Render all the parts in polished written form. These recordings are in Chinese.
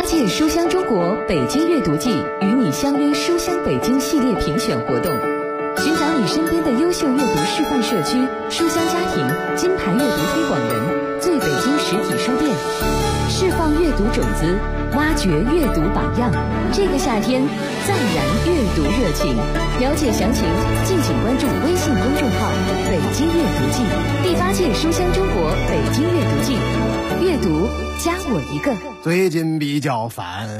届书香中国北京阅读季与你相约书香北京系列评选活动，寻找你身边的优秀阅读示范社区、书香家庭、金牌阅读推广人，最北京实体书店，释放阅读种子，挖掘阅读榜样。这个夏天再燃阅读热情，了解详情敬请关注微信公众号北京阅读季。第8届书香中国北京阅读季，阅读加我一个。 最近比较烦，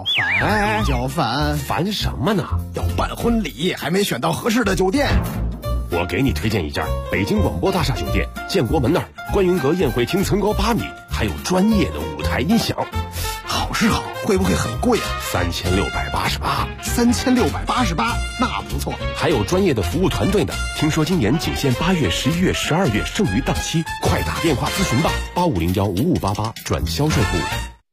烦什么呢？ 要办婚礼，还没选到合适的酒店。 我给你推荐一家北京广播大厦酒店，建国门那儿，观云阁宴会厅层高8米，还有专业的舞台音响。 好是好，会不会很贵啊 ？3688。 3688，那不错。 还有专业的服务团队呢。听说今年仅限8月、11月、12月剩余档期，快打电话咨询吧，85015588转销售部。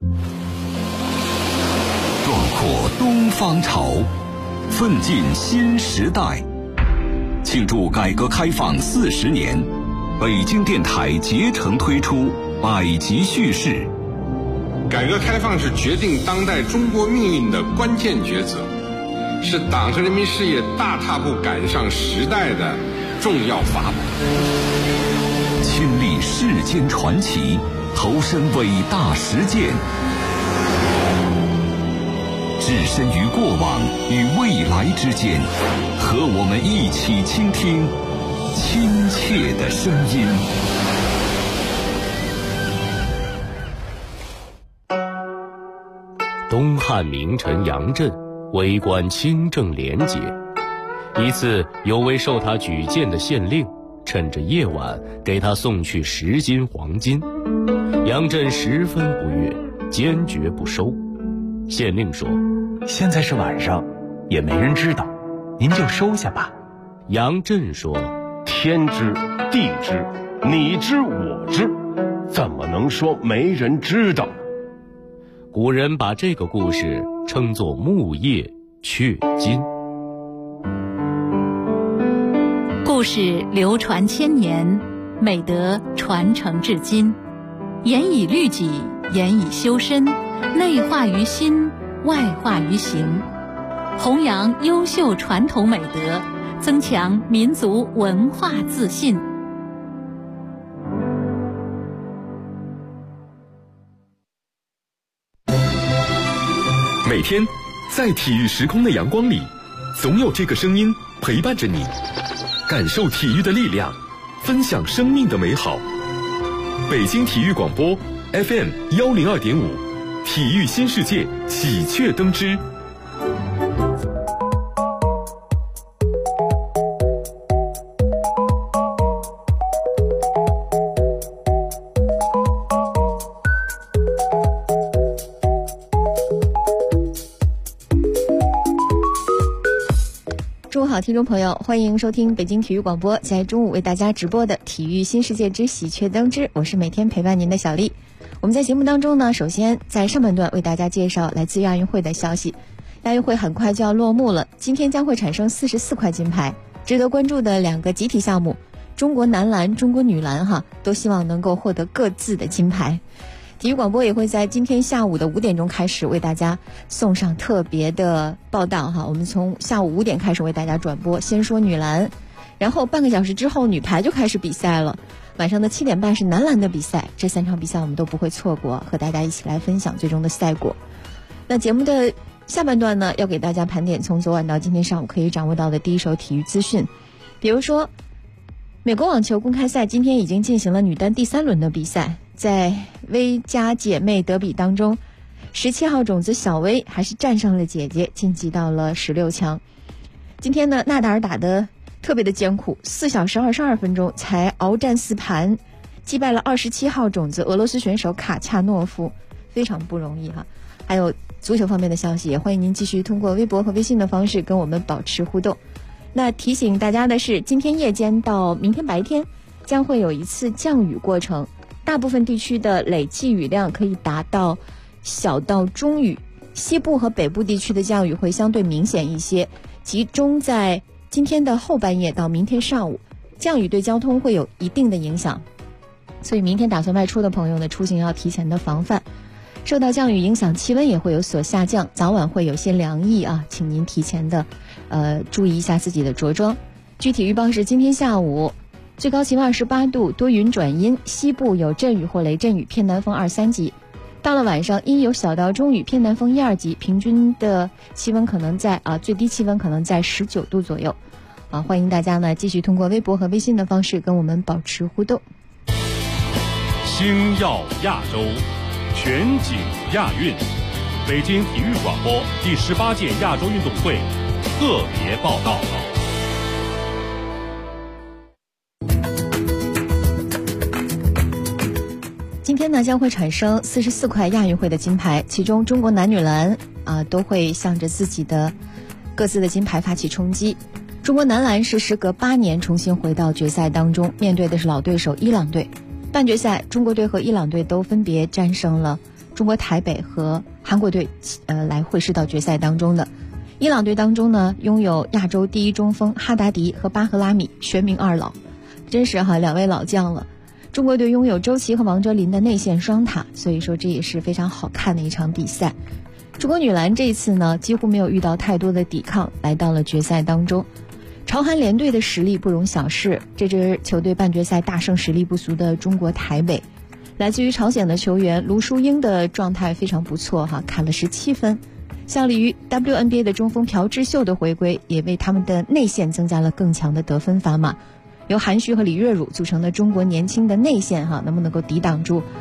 壮阔东方潮，奋进新时代。庆祝改革开放40年，北京电台竭诚推出百集叙事。 改革开放是决定当代中国命运的关键抉择，是党和人民事业大踏步赶上时代的重要法宝。 亲历世间传奇，投身伟大实践，置身于过往与未来之间，和我们一起倾听亲切的声音。 东汉名臣杨震为官清正廉洁，一次有位受他举荐的县令趁着夜晚给他送去10斤黄金，杨震十分不悦，坚决不收。县令说： 现在是晚上，也没人知道，您就收下吧。 杨震说： 天知地知，你知我知，怎么能说没人知道？ 古人把这个故事称作木叶雀金。 故事流传千年，美德传承至今，严以律己，严以修身，内化于心，外化于行，弘扬优秀传统美德，增强民族文化自信。 每天在体育时空的阳光里，总有这个声音陪伴着你，感受体育的力量，分享生命的美好。北京体育广播 FM102.5，体育新世界喜鹊登枝。 中午好，听众朋友，欢迎收听北京体育广播在中午为大家直播的体育新世界之喜鹊登枝，我是每天陪伴您的小丽。我们在节目当中呢，首先在上半段为大家介绍来自亚运会的消息。亚运会很快就要落幕了，今天将会产生44块金牌。值得关注的2个集体项目，中国男篮、中国女篮都希望能够获得各自的金牌。体育广播也会在今天下午的5点钟开始为大家送上特别的报道我们从下午5点开始为大家转播，先说女篮，然后半个小时之后女排就开始比赛了，晚上的7点半是男篮的比赛，这3场比赛我们都不会错过，和大家一起来分享最终的赛果。那节目的下半段呢，要给大家盘点从昨晚到今天上午可以掌握到的第一手体育资讯，比如说美国网球公开赛今天已经进行了女单第3轮的比赛，在薇家姐妹德比当中，17号种子小薇还是战胜了姐姐，晋级到了16强。今天呢，纳达尔打得特别的艰苦，4小时22分钟才鏖战4盘，击败了27号种子俄罗斯选手卡恰诺夫，非常不容易还有足球方面的消息，也欢迎您继续通过微博和微信的方式跟我们保持互动。那提醒大家的是，今天夜间到明天白天将会有一次降雨过程，大部分地区的累计雨量可以达到小到中雨，西部和北部地区的降雨会相对明显一些，集中在今天的后半夜到明天上午，降雨对交通会有一定的影响，所以明天打算外出的朋友呢，出行要提前的防范。 受到降雨影响，气温也会有所下降，早晚会有些凉意啊，请您提前的注意一下自己的着装。具体预报是今天下午最高气温28度，多云转阴，西部有阵雨或雷阵雨，偏南风2、3级。到了晚上，阴有小到中雨，偏南风1、2级，平均的气温可能在最低气温可能在19度左右。欢迎大家呢继续通过微博和微信的方式跟我们保持互动。 星耀亚洲，全景亚运，北京体育广播第18届亚洲运动会特别报道。 今天呢将会产生44块亚运会的金牌，其中中国男女篮都会向着自己的各自的金牌发起冲击。中国男篮是时隔8年重新回到决赛当中，面对的是老对手伊朗队。半决赛，中国队和伊朗队都分别战胜了中国台北和韩国队，来会师到决赛当中的。伊朗队当中呢，拥有亚洲第一中锋哈达迪和巴赫拉米，全名二老，真是2位老将了。中国队拥有周琦和王哲林的内线双塔，所以说这也是非常好看的一场比赛。中国女篮这一次呢，几乎没有遇到太多的抵抗，来到了决赛当中。朝韩联队的实力不容小视，这支球队半决赛大胜实力不俗的中国台北。来自于朝鲜的球员卢淑英的状态非常不错砍了17分。效力于 WNBA 的中锋朴智秀的回归，也为他们的内线增加了更强的得分砝码。由韩旭和李月汝组成的中国年轻的内线能不能够抵挡住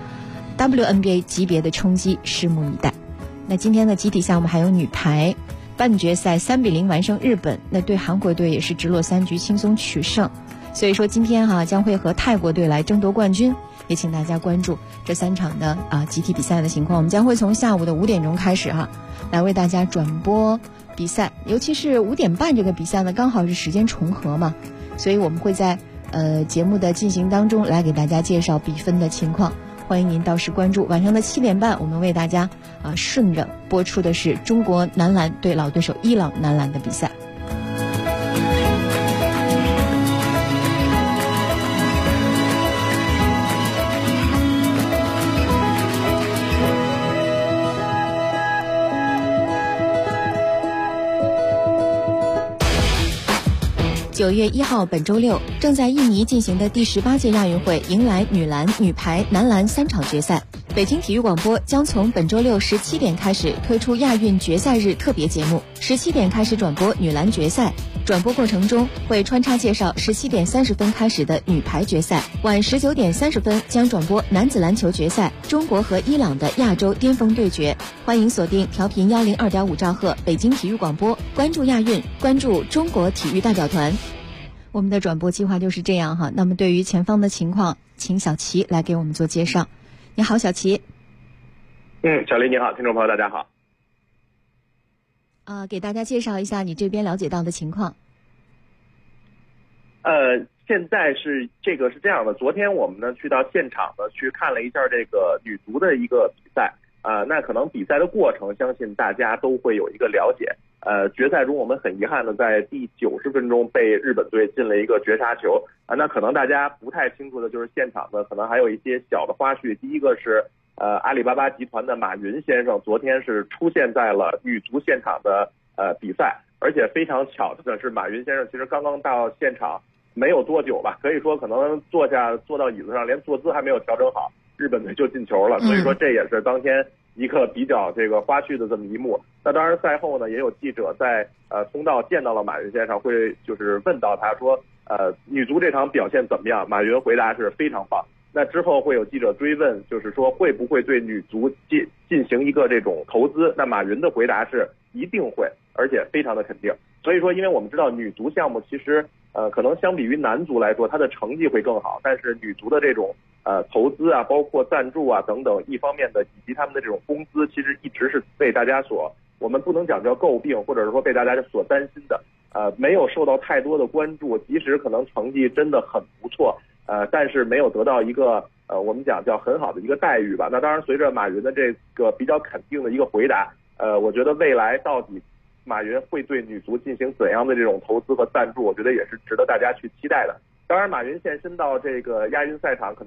WNBA 级别的冲击，拭目以待。那今天的集体项目还有女排，半决赛3比0完胜日本，那对韩国队也是直落3局轻松取胜。所以说今天将会和泰国队来争夺冠军，也请大家关注这3场的集体比赛的情况。我们将会从下午的5点钟开始来为大家转播比赛，尤其是5点半这个比赛呢，刚好是时间重合嘛，所以我们会在节目的进行当中来给大家介绍比分的情况，欢迎您到时关注。晚上的7点半，我们为大家顺着播出的是中国男篮对老对手伊朗男篮的比赛。9月1号，本周六，正在印尼进行的第18届亚运会迎来女篮、女排、男篮3场决赛。北京体育广播将从本周六17点开始推出亚运决赛日特别节目，17点开始转播女篮决赛。转播过程中会穿插介绍17点30分开始的女排决赛，晚19点30分将转播男子篮球决赛，中国和伊朗的亚洲巅峰对决。欢迎锁定调频102.5兆赫北京体育广播，关注亚运，关注中国体育代表团。我们的转播计划就是这样那么对于前方的情况，请小齐来给我们做介绍。你好，小齐。 小丽你好，听众朋友大家好。 给大家介绍一下你这边了解到的情况。 现在是这样的，昨天我们呢去到现场呢去看了一下这个女足的一个比赛，那可能比赛的过程相信大家都会有一个了解。决赛中我们很遗憾的在第90分钟被日本队进了一个绝杀球那可能大家不太清楚的就是现场呢可能还有一些小的花絮。第一个是阿里巴巴集团的马云先生昨天是出现在了女足现场的比赛，而且非常巧的是马云先生其实刚刚到现场没有多久吧，可以说可能坐到椅子上连坐姿还没有调整好，日本队就进球了，所以说这也是当天一个比较花絮的这么一幕。那当然赛后呢也有记者在通道见到了马云先生，会就是问到他说女足这场表现怎么样，马云回答是非常棒。那之后会有记者追问，就是说会不会对女足进行一个这种投资，那马云的回答是一定会，而且非常的肯定。所以说因为我们知道女足项目其实可能相比于男足来说它的成绩会更好，但是女足的这种投资包括赞助等等一方面的，以及他们的这种工资其实一直是被大家我们不能讲叫诟病，或者是说被大家所担心的没有受到太多的关注，即使可能成绩真的很不错但是没有得到一个我们讲叫很好的一个待遇吧。那当然随着马云的这个比较肯定的一个回答我觉得未来到底马云会对女足进行怎样的这种投资和赞助，我觉得也是值得大家去期待的。当然马云现身到这个亚运赛场可能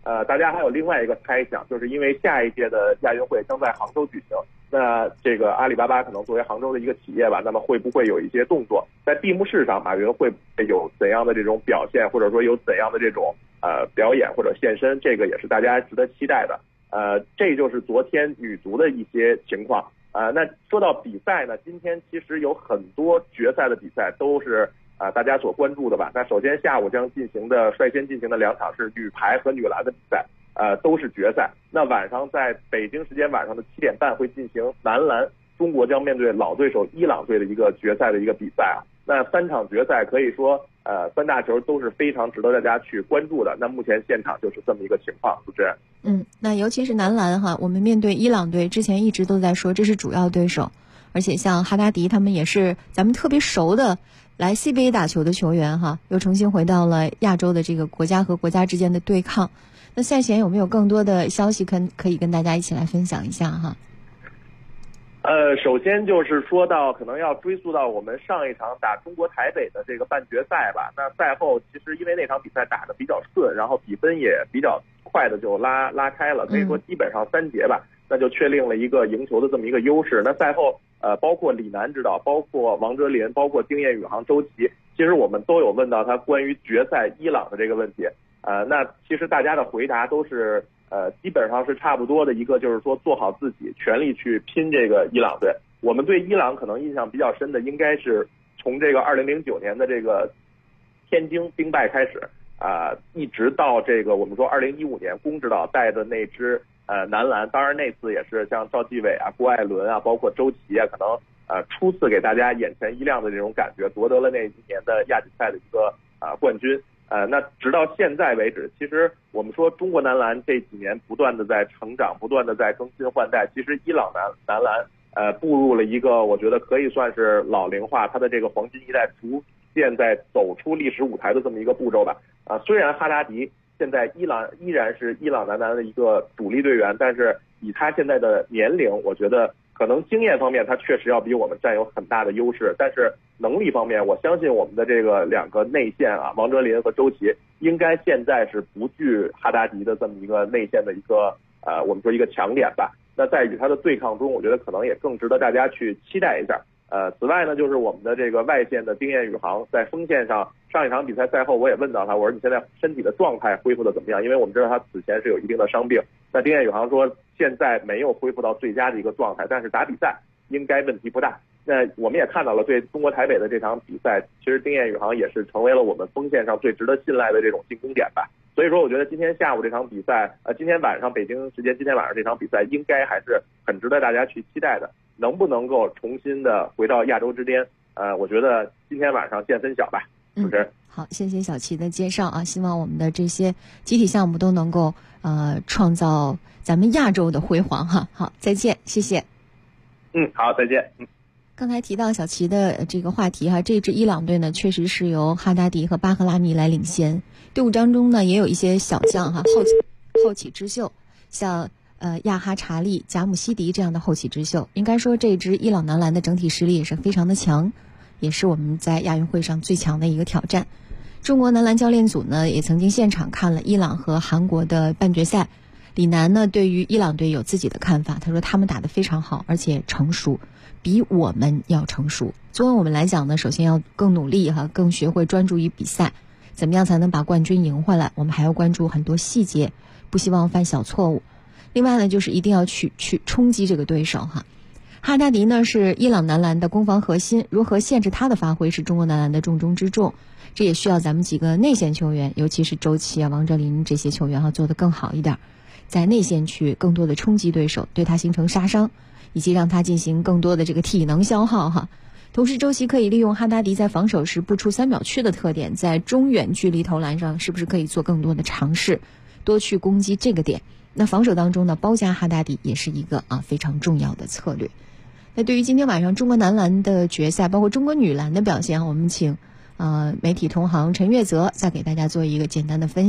大家还有另外一个猜想，就是因为下一届的亚运会将在杭州举行，那这个阿里巴巴可能作为杭州的一个企业吧，那么会不会有一些动作？在闭幕式上，马云会不会有怎样的这种表现，或者说有怎样的这种表演或者现身？这个也是大家值得期待的。这就是昨天女足的一些情况。那说到比赛呢，今天其实有很多决赛的比赛都是大家所关注的吧。那首先下午将率先进行的2场是女排和女篮的比赛，都是决赛。那晚上在北京时间晚上的7点半会进行男篮，中国将面对老对手伊朗队的一个决赛的一个比赛啊。那3场决赛可以说3大球都是非常值得大家去关注的。那目前现场就是这么一个情况，主持人。 那尤其是男篮哈，我们面对伊朗队之前一直都在说这是主要对手，而且像哈达迪他们也是咱们特别熟的来 CBA 打球的球员哈，又重新回到了亚洲的这个国家和国家之间的对抗。那赛前有没有更多的消息可以跟大家一起来分享一下哈？ 首先就是说到可能要追溯到我们上一场打中国台北的这个半决赛吧。那赛后其实因为那场比赛打得比较顺，然后比分也比较快的就拉开了，可以说基本上3节吧，那就确定了一个赢球的这么一个优势。那赛后包括李楠指导，包括王哲林，包括丁彦雨航、周琦，其实我们都有问到他关于决赛伊朗的这个问题。那其实大家的回答都是基本上是差不多的一个，就是说做好自己，全力去拼这个伊朗队。我们对伊朗可能印象比较深的，应该是从这个2009年的这个天津兵败开始，一直到这个我们说2015年龚指导带的那支男篮，当然那次也是像赵继伟啊、郭艾伦啊，包括周琦啊，可能初次给大家眼前一亮的这种感觉，夺得了那一年的亚锦赛的一个冠军。那直到现在为止，其实我们说中国男篮这几年不断的在成长，不断的在更新换代。其实伊朗男篮步入了一个我觉得可以算是老龄化，它的这个黄金一代逐渐在走出历史舞台的这么一个步骤吧。虽然哈达迪现在依然是伊朗男篮的一个主力队员，但是以他现在的年龄，我觉得可能经验方面他确实要比我们占有很大的优势，但是能力方面，我相信我们的这个2个内线啊，王哲林和周琦，应该现在是不惧哈达迪的这么一个内线的一个我们说一个强点吧。那在与他的对抗中，我觉得可能也更值得大家去期待一下。此外呢，就是我们的这个外线的丁彦雨航在锋线上，上一场比赛赛后我也问到他，我说你现在身体的状态恢复的怎么样？因为我们知道他此前是有一定的伤病。那丁彦雨航说现在没有恢复到最佳的一个状态，但是打比赛应该问题不大。那我们也看到了对中国台北的这场比赛，其实丁彦雨航也是成为了我们锋线上最值得信赖的这种进攻点吧。所以说我觉得今天下午这场比赛，今天晚上北京时间今天晚上这场比赛应该还是很值得大家去期待的。能不能够重新的回到亚洲之巅？我觉得今天晚上见分晓吧。主持人， 好，谢谢小齐的介绍啊！希望我们的这些集体项目都能够创造咱们亚洲的辉煌哈。好，再见，谢谢。 好，再见。 刚才提到小齐的这个话题哈，这支伊朗队呢，确实是由哈达迪和巴赫拉米来领衔，队伍当中呢也有一些小将哈，后起之秀，像亚哈查利、贾姆西迪这样的后起之秀。应该说这支伊朗男篮的整体实力也是非常的强，也是我们在亚运会上最强的一个挑战。中国男篮教练组呢也曾经现场看了伊朗和韩国的半决赛，李楠呢对于伊朗队有自己的看法，他说他们打得非常好，而且成熟，比我们要成熟。作为我们来讲呢，首先要更努力哈，更学会专注于比赛，怎么样才能把冠军赢回来？我们还要关注很多细节，不希望犯小错误。另外呢，就是一定要去冲击这个对手哈。哈达迪呢是伊朗男篮的攻防核心，如何限制他的发挥是中国男篮的重中之重。这也需要咱们几个内线球员，尤其是周琦啊、王哲林这些球员哈，做得更好一点，在内线去更多的冲击对手，对他形成杀伤，以及让他进行更多的这个体能消耗哈。同时，周琦可以利用哈达迪在防守时不出3秒区的特点，在中远距离投篮上是不是可以做更多的尝试，多去攻击这个点。那防守当中呢，包夹哈达迪也是一个非常重要的策略。那对于今天晚上中国男篮的决赛，包括中国女篮的表现，我们请媒体同行陈月泽再给大家做一个简单的分析。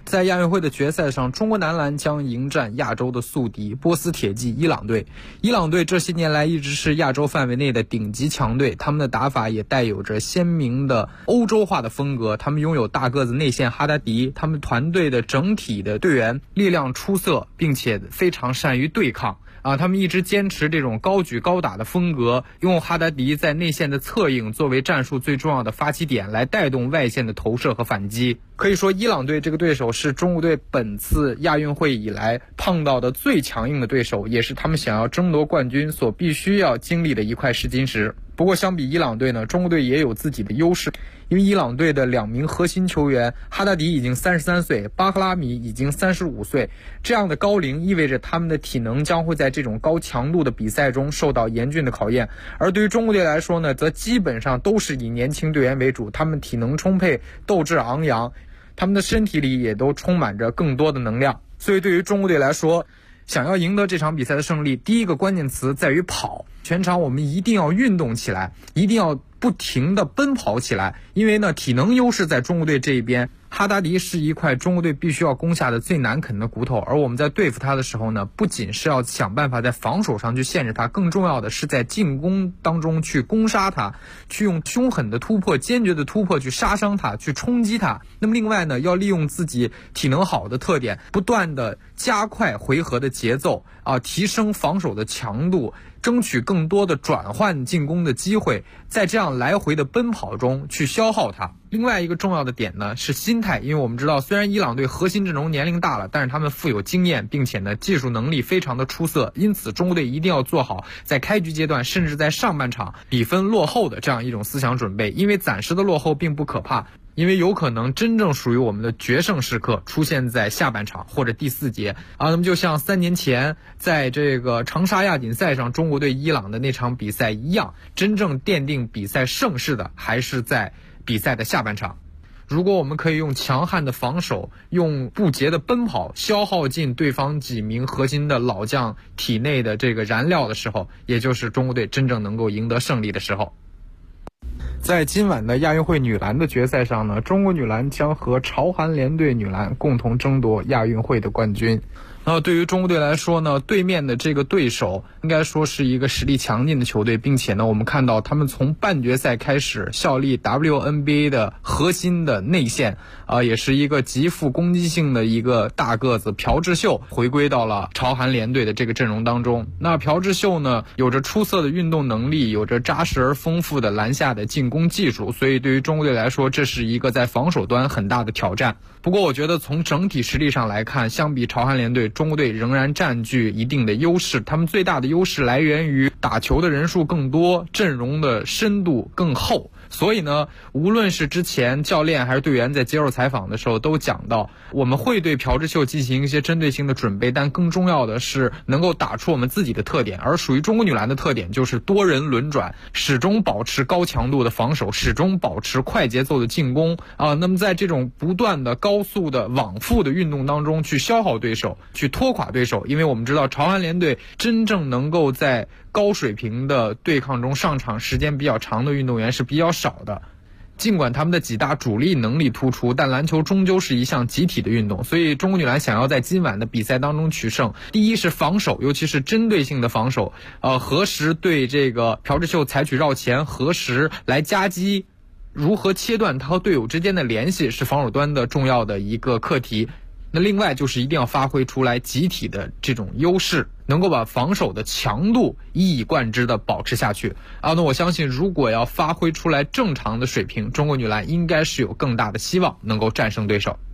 在亚运会的决赛上，中国男篮将迎战亚洲的宿敌波斯铁骑伊朗队。伊朗队这些年来一直是亚洲范围内的顶级强队，他们的打法也带有着鲜明的欧洲化的风格。他们拥有大个子内线哈达迪，他们团队的整体的队员力量出色，并且非常善于对抗。他们一直坚持这种高举高打的风格，用哈达迪在内线的策应作为战术最重要的发起点，来带动外线的投射和反击。可以说，伊朗队这个对手是中国队本次亚运会以来碰到的最强硬的对手，也是他们想要争夺冠军所必须要经历的一块试金石。不过相比伊朗队呢，中国队也有自己的优势，因为伊朗队的2名核心球员哈达迪已经33岁，巴赫拉米已经35岁，这样的高龄意味着他们的体能将会在这种高强度的比赛中受到严峻的考验。而对于中国队来说呢，则基本上都是以年轻队员为主，他们体能充沛，斗志昂扬，他们的身体里也都充满着更多的能量。所以对于中国队来说，想要赢得这场比赛的胜利，第一个关键词在于跑。全场我们一定要运动起来，一定要不停地奔跑起来，因为呢，体能优势在中国队这一边。哈达迪是一块中国队必须要攻下的最难啃的骨头，而我们在对付他的时候呢，不仅是要想办法在防守上去限制他，更重要的是在进攻当中去攻杀他，去用凶狠的突破、坚决的突破去杀伤他，去冲击他。那么另外呢，要利用自己体能好的特点，不断的加快回合的节奏提升防守的强度，争取更多的转换进攻的机会，在这样来回的奔跑中去消耗它。另外一个重要的点呢是心态，因为我们知道虽然伊朗队核心阵容年龄大了，但是他们富有经验，并且呢技术能力非常的出色，因此中国队一定要做好在开局阶段甚至在上半场比分落后的这样一种思想准备，因为暂时的落后并不可怕，因为有可能真正属于我们的决胜时刻出现在下半场或者第4节那么就像3年前在这个长沙亚锦赛上中国队伊朗的那场比赛一样，真正奠定比赛胜势的还是在比赛的下半场。如果我们可以用强悍的防守，用不竭的奔跑消耗尽对方几名核心的老将体内的这个燃料的时候，也就是中国队真正能够赢得胜利的时候。在今晚的亚运会女篮的决赛上呢，中国女篮将和朝韩联队女篮共同争夺亚运会的冠军。对于中国队来说呢，对面的这个对手应该说是一个实力强劲的球队，并且呢，我们看到他们从半决赛开始效力 WNBA 的核心的内线也是一个极富攻击性的一个大个子朴智秀回归到了朝韩联队的这个阵容当中。那朴智秀呢，有着出色的运动能力，有着扎实而丰富的篮下的进攻技术，所以对于中国队来说，这是一个在防守端很大的挑战。不过我觉得从整体实力上来看，相比朝韩联队，中国队仍然占据一定的优势。他们最大的优势来源于打球的人数更多，阵容的深度更厚。所以呢，无论是之前教练还是队员在接受采访的时候都讲到，我们会对朴智秀进行一些针对性的准备，但更重要的是能够打出我们自己的特点。而属于中国女篮的特点就是多人轮转，始终保持高强度的防守，始终保持快节奏的进攻那么在这种不断的高速的往复的运动当中去消耗对手，去拖垮对手。因为我们知道朝韩联队真正能够在高水平的对抗中上场时间比较长的运动员是比较少的，尽管他们的几大主力能力突出，但篮球终究是一项集体的运动，所以中国女篮想要在今晚的比赛当中取胜，第一是防守，尤其是针对性的防守何时对这个朴智秀采取绕前，何时来夹击，如何切断他和队友之间的联系，是防守端的重要的一个课题。那另外就是一定要发挥出来集体的这种优势，能够把防守的强度一以贯之的保持下去那我相信如果要发挥出来正常的水平，中国女篮应该是有更大的希望能够战胜对手。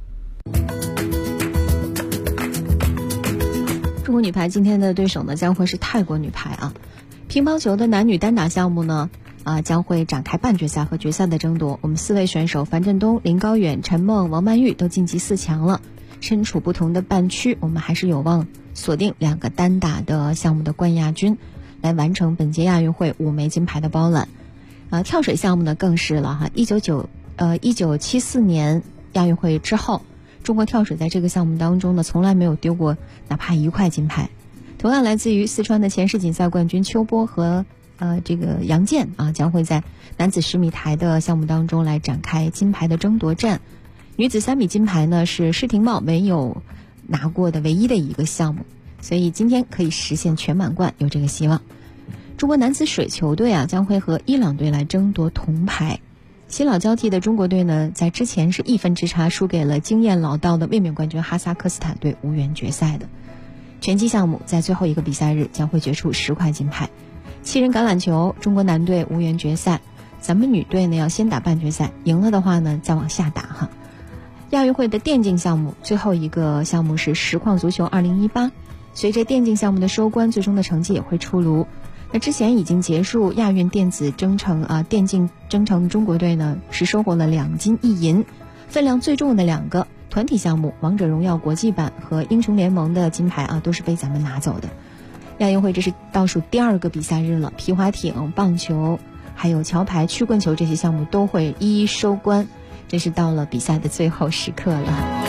中国女排今天的对手呢将会是泰国女排乒乓球的男女单打项目呢将会展开半决赛和决赛的争夺。我们4位选手樊振东、林高远、陈梦、王曼玉都晋级4强了。身处不同的半区，我们还是有望锁定2个单打的项目的冠亚军，来完成本届亚运会5枚金牌的包揽。跳水项目呢更是了1974年亚运会之后，中国跳水在这个项目当中呢从来没有丢过哪怕1块金牌。同样来自于四川的前世锦赛冠军邱波和这个杨健将会在男子10米台的项目当中来展开金牌的争夺战。 女子3米金牌呢是施廷懋没有拿过的唯一的一个项目，所以今天可以实现全满贯，有这个希望。中国男子水球队将会和伊朗队来争夺铜牌。新老交替的中国队呢，在之前是1分之差输给了经验老道的卫冕冠军哈萨克斯坦队，无缘决赛的。拳击项目在最后一个比赛日将会决出10块金牌。7人橄榄球，中国男队无缘决赛，咱们女队呢要先打半决赛，赢了的话呢再往下打哈。亚运会的电竞项目最后一个项目是实况足球2018，随着电竞项目的收官，最终的成绩也会出炉。那之前已经结束亚运电子征程电竞征程，中国队呢是收获了2金1银，分量最重的2个团体项目王者荣耀国际版和英雄联盟的金牌都是被咱们拿走的。亚运会这是倒数第2个比赛日了，皮划艇、棒球还有桥牌、曲棍球这些项目都会一一收官，这是到了比赛的最后时刻了。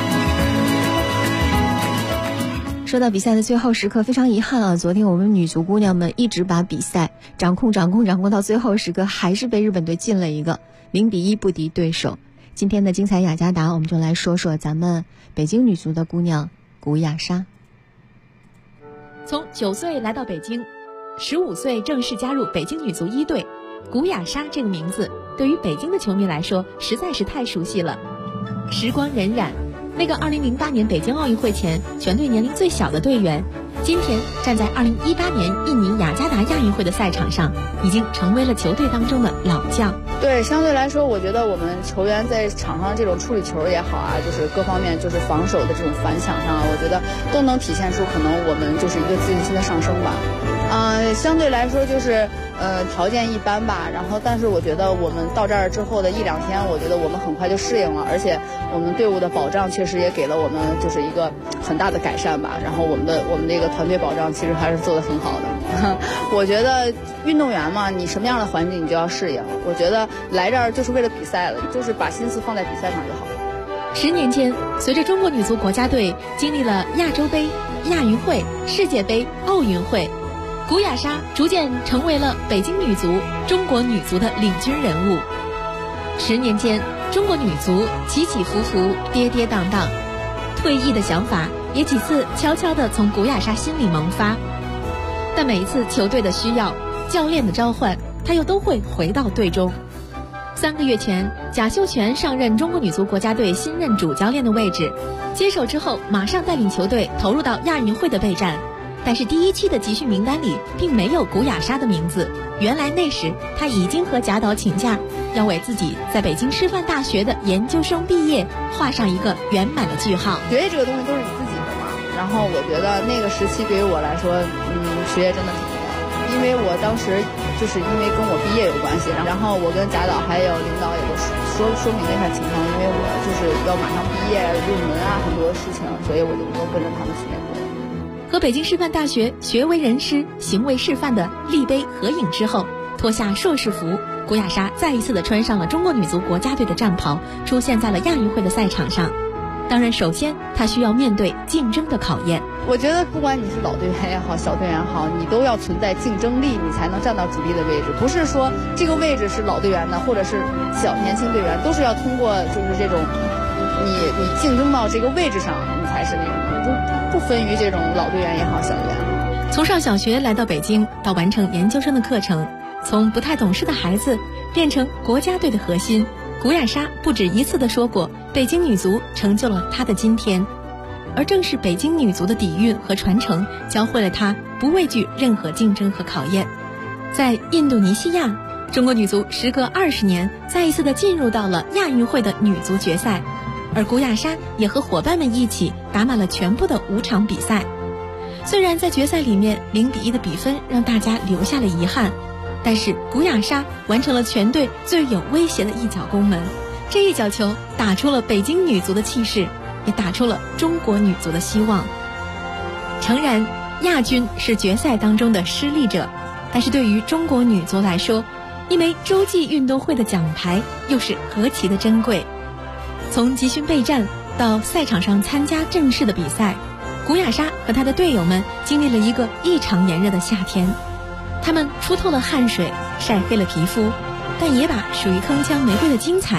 说到比赛的最后时刻，非常遗憾昨天我们女足姑娘们一直把比赛掌控到最后时刻，还是被日本队进了一个0-1不敌对手。今天的精彩雅加达，我们就来说说咱们北京女足的姑娘古雅莎。 从9岁来到北京，15岁正式加入北京女足1队，古雅莎这个名字对于北京的球迷来说实在是太熟悉了。时光荏苒，那个2008年北京奥运会前全队年龄最小的队员，今天站在2018年印尼雅加达亚运会的赛场上，已经成为了球队当中的老将。 对，相对来说，我觉得我们球员在场上这种处理球也好就是各方面就是防守的这种反抢上我觉得都能体现出可能我们就是一个自信心的上升吧。相对来说就是条件一般吧，然后但是我觉得我们到这儿之后的1-2天，我觉得我们很快就适应了，而且我们队伍的保障确实也给了我们就是一个很大的改善吧。然后我们这个团队保障其实还是做得很好的。我觉得运动员嘛，你什么样的环境你就要适应。我觉得来这儿就是为了比赛了，就是把心思放在比赛上就好。 10年间，随着中国女足国家队经历了亚洲杯、亚运会、世界杯、奥运会，古雅莎逐渐成为了北京女足、中国女足的领军人物。10年间，中国女足起起伏伏、跌跌宕宕，退役的想法也几次悄悄地从古雅莎心里萌发。但每一次球队的需要、教练的召唤，她又都会回到队中。3个月前，贾秀全上任中国女足国家队新任主教练的位置，接手之后马上带领球队投入到亚运会的备战。但是第1期的集训名单里并没有古雅莎的名字，原来那时她已经和贾导请假，要为自己在北京师范大学的研究生毕业画上一个圆满的句号。 学业这个东西都是你自己的嘛，然后我觉得那个时期对于我来说，学业真的挺重要的，因为我当时就是因为跟我毕业有关系，然后我跟贾导还有领导也都说明了一下情况，因为我就是要马上毕业论文很多事情，所以我就跟着他们训练过。 和北京师范大学学为人师、行为示范的立碑合影之后，脱下硕士服，古雅莎再一次的穿上了中国女足国家队的战袍，出现在了亚运会的赛场上。当然，首先她需要面对竞争的考验。 我觉得不管你是老队员也好，小队员也好，你都要存在竞争力，你才能站到主力的位置。不是说这个位置是老队员的，或者是年轻队员，都是要通过就是这种你竞争到这个位置上，你才是那种不分于这种老队员也好，小队员也好。 从上小学来到北京，到完成研究生的课程，从不太懂事的孩子变成国家队的核心，古雅莎不止一次地说过，北京女足成就了她的今天。而正是北京女足的底蕴和传承，教会了她不畏惧任何竞争和考验。在印度尼西亚，中国女足时隔20年再一次地进入到了亚运会的女足决赛，而古雅莎也和伙伴们一起打满了全部的5场比赛。虽然在决赛里面0-1的比分让大家留下了遗憾，但是古雅莎完成了全队最有威胁的一脚攻门，这一脚球打出了北京女足的气势，也打出了中国女足的希望。诚然，亚军是决赛当中的失利者，但是对于中国女足来说，一枚洲际运动会的奖牌又是何其的珍贵。从集训备战到赛场上参加正式的比赛，古雅莎和她的队友们经历了一个异常炎热的夏天，他们出透了汗水，晒黑了皮肤，但也把属于铿锵玫瑰的精彩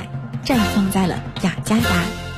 绽放在了雅加达。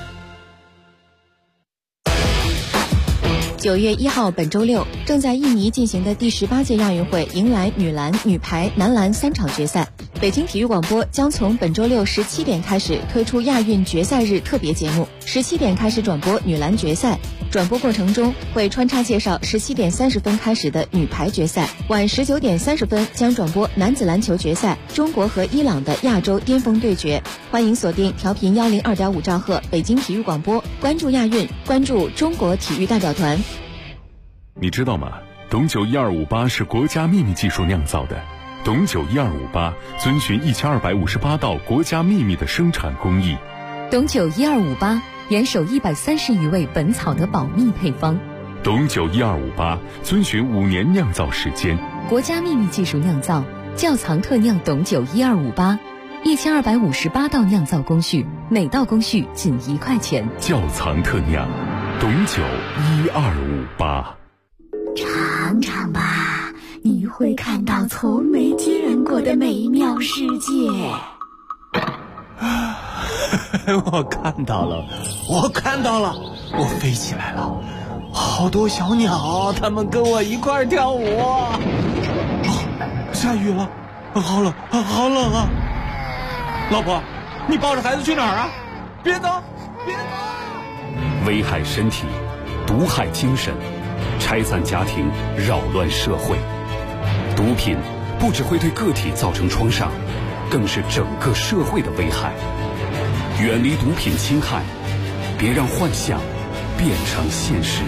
9月1号本周六，正在印尼进行的第18届亚运会迎来女篮、女排、男篮3场决赛。北京体育广播将从本周六17点开始推出亚运决赛日特别节目，17点开始转播女篮决赛。转播过程中会穿插介绍17点30分开始的女排决赛，晚19点30分将转播男子篮球决赛，中国和伊朗的亚洲巅峰对决。欢迎锁定调频102.5兆赫北京体育广播，关注亚运，关注中国体育代表团。 你知道吗？董酒1258是国家秘密技术酿造的。董酒1258遵循1258道国家秘密的生产工艺。 董酒1258严守130余味本草的保密配方。 董酒1258遵循5年酿造时间， 国家秘密技术酿造，窖藏特酿董酒1258，1258道酿造工序，每道工序仅1块钱。 窖藏特酿，董酒1258。 尝尝吧，你会看到从没见过的美妙世界。 我看到了，我飞起来了，好多小鸟，它们跟我一块儿跳舞。下雨了，好冷啊！老婆，你抱着孩子去哪儿啊？别走！ 危害身体，毒害精神，拆散家庭，扰乱社会。毒品不只会对个体造成创伤，更是整个社会的危害。远离毒品侵害，别让幻想变成现实。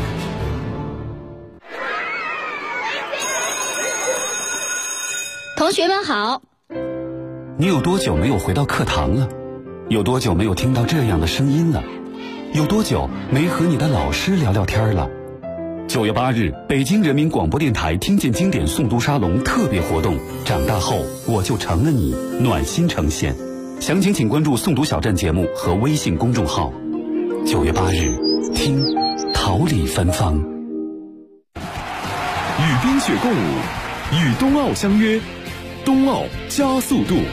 同学们好。 你有多久没有回到课堂了？有多久没有听到这样的声音了？有多久没和你的老师聊聊天了？9月8日，北京人民广播电台听见经典诵读沙龙特别活动，长大后我就成了你，暖心呈现。详情请关注诵读小站节目和微信公众号。9月8日，听桃李芬芳。 与冰雪共舞，与冬奥相约，冬奥加速度。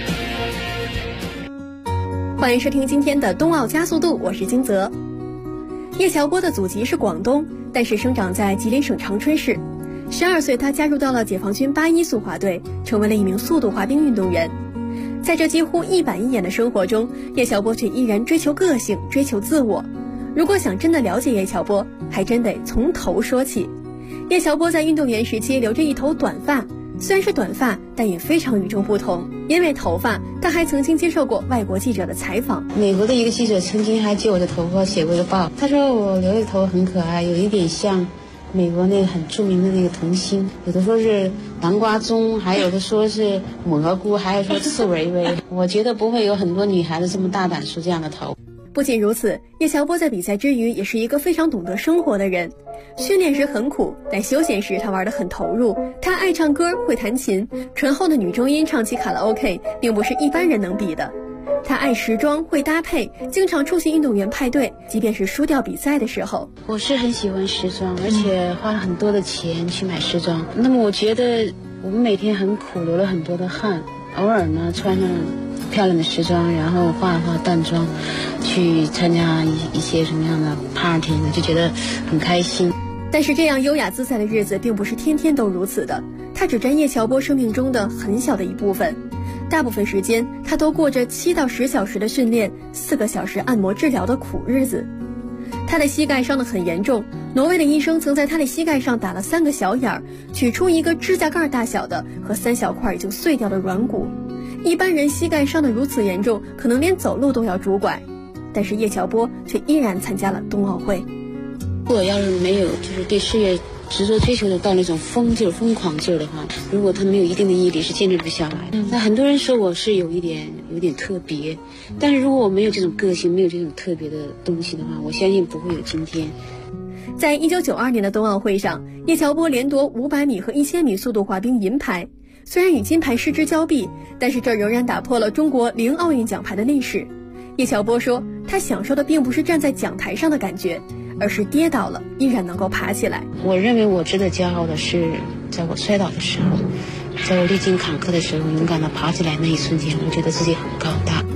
欢迎收听今天的冬奥加速度，我是金泽。叶乔波的祖籍是广东，但是生长在吉林省长春市。12岁，他加入到了解放军81速滑队，成为了一名速度滑冰运动员。在这几乎一板一眼的生活中，叶乔波却依然追求个性，追求自我。如果想真的了解叶乔波，还真得从头说起。叶乔波在运动员时期留着一头短发，虽然是短发，但也非常与众不同。因为头发，他还曾经接受过外国记者的采访。 美国的一个记者曾经还借我的头发写过一个报，他说我留的头很可爱，有一点像美国那个很著名的那个童星，有的说是南瓜棕，还有的说是蘑菇，还有说刺猬薇。我觉得不会有很多女孩子这么大胆梳这样的头。 不仅如此，叶乔波在比赛之余也是一个非常懂得生活的人。训练时很苦，但休闲时他玩得很投入。他爱唱歌，会弹琴，醇厚的女中音唱起卡拉 OK 并不是一般人能比的。他爱时装，会搭配，经常出席运动员派对，即便是输掉比赛的时候。 我是很喜欢时装，而且花了很多的钱去买时装。那么我觉得我们每天很苦，流了很多的汗，偶尔呢穿上漂亮的时装，然后化了化淡妆，去参加一些什么样的 party 呢，就觉得很开心。 但是这样优雅自在的日子并不是天天都如此的，它只占叶乔波生命中的很小的一部分。大部分时间他都过着7到10小时的训练，4个小时按摩治疗的苦日子。他的膝盖伤得很严重，挪威的医生曾在他的膝盖上打了3个小眼儿，取出一个指甲盖大小的和3小块已经碎掉的软骨。一般人膝盖伤得如此严重，可能连走路都要拄拐，但是叶乔波却依然参加了冬奥会。 如果要是没有就是对事业执着追求的到那种疯狂劲儿的话，如果他没有一定的毅力，是坚持不下来。那很多人说我是有点特别，但是如果我没有这种个性，没有这种特别的东西的话，我相信不会有今天。 在1992年的冬奥会上，叶乔波连夺500米和1000米速度滑冰银牌。虽然与金牌失之交臂，但是这仍然打破了中国0奥运奖牌的历史。叶乔波说，他享受的并不是站在讲台上的感觉，而是跌倒了依然能够爬起来。 我认为我值得骄傲的是，在我摔倒的时候，在我历经坎坷的时候，勇敢地爬起来那一瞬间，我觉得自己很高大。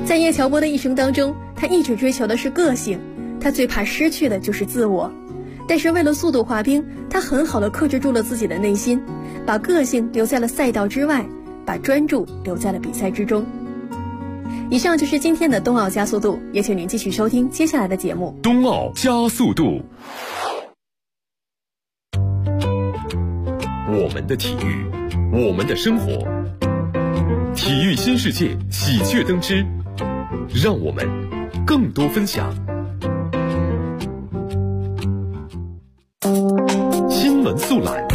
在叶乔波的一生当中，他一直追求的是个性，他最怕失去的就是自我。但是为了速度滑冰，他很好的克制住了自己的内心，把个性留在了赛道之外，把专注留在了比赛之中。以上就是今天的冬奥加速度，也请您继续收听接下来的节目。 冬奥加速度，我们的体育，我们的生活，体育新世界喜鹊登枝，让我们更多分享。新闻速览，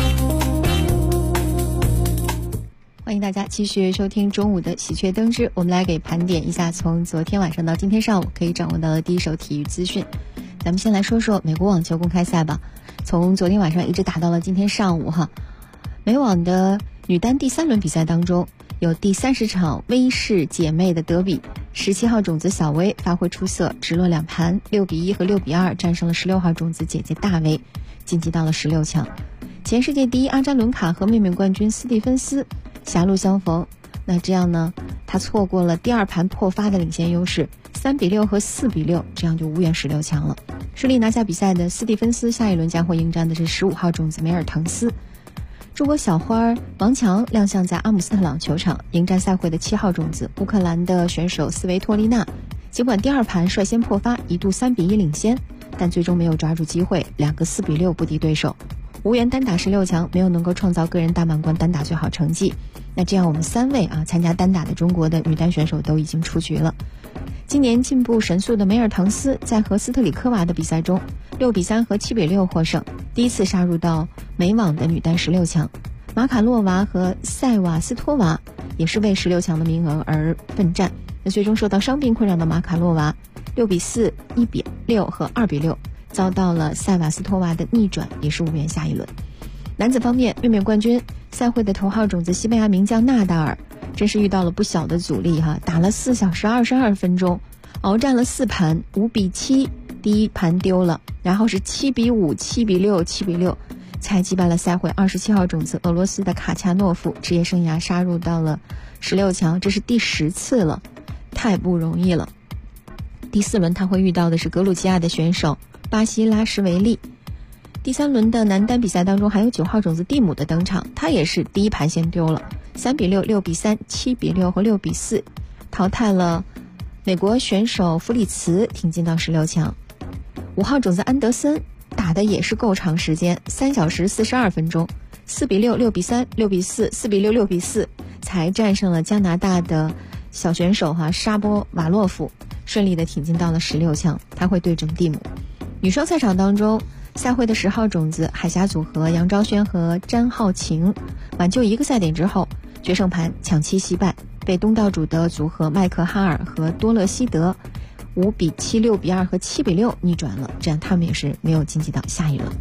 欢迎大家继续收听中午的喜鹊登枝。我们来给盘点一下从昨天晚上到今天上午可以掌握到的第一手体育资讯。咱们先来说说美国网球公开赛吧，从昨天晚上一直打到了今天上午哈。美网的女单第3轮比赛当中，有第30场威氏姐妹的德比，17号种子小威发挥出色，直落2盘6比1和6比2战胜了16号种子姐姐大威，晋级到了16强。前世界第一阿扎伦卡和卫冕冠军斯蒂芬斯狭路相逢，那这样呢，他错过了第2盘破发的领先优势，3比6和4比6，这样就无缘16强了。顺利拿下比赛的斯蒂芬斯下一轮将会迎战的是15号种子梅尔滕斯。中国小花王强亮相在阿姆斯特朗球场，迎战赛会的7号种子乌克兰的选手斯维托利娜。尽管第2盘率先破发，一度3比1领先，但最终没有抓住机会，2个4比6不敌对手，无缘单打16强，没有能够创造个人大满贯单打最好成绩。那这样我们3位参加单打的中国的女单选手都已经出局了。今年进步神速的梅尔滕斯在和斯特里科娃的比赛中6比3和7比6获胜，第一次杀入到美网的女单16强。马卡洛娃和塞瓦斯托娃也是为16强的名额而奋战，那最终受到伤病困扰的马卡洛娃6比4、1比6和2比6遭到了塞瓦斯托娃的逆转，也是无缘下一轮。男子方面，卫冕冠军赛会的头号种子西班牙名将纳达尔真是遇到了不小的阻力打了4小时22分钟，鏖战了4盘5比7，第1盘丢了，然后是7比5、7比6、7比6，才击败了赛会27号种子俄罗斯的卡恰诺夫，职业生涯杀入到了16强，这是第10次了，太不容易了。第4轮他会遇到的是格鲁吉亚的选手巴西拉什维利。第3轮的男单比赛当中还有9号种子蒂姆的登场，他也是第1盘先丢了3比6、6比3、7比6和6比4，淘汰了美国选手弗里茨，挺进到16强。5号种子安德森打的也是够长时间，3小时42分钟，4比6、6比3、6比4、4比6、6比4，才战胜了加拿大的小选手沙波瓦洛夫，顺利的挺进到了16强，他会对阵蒂姆。女双赛场当中，赛会的10号种子海峡组合杨昭轩和詹皓晴挽救1个赛点之后，决胜盘抢七惜败，被东道主的组合麦克哈尔和多勒希德5比7、6比2和7比6逆转了，这样他们也是没有晋级到下一轮。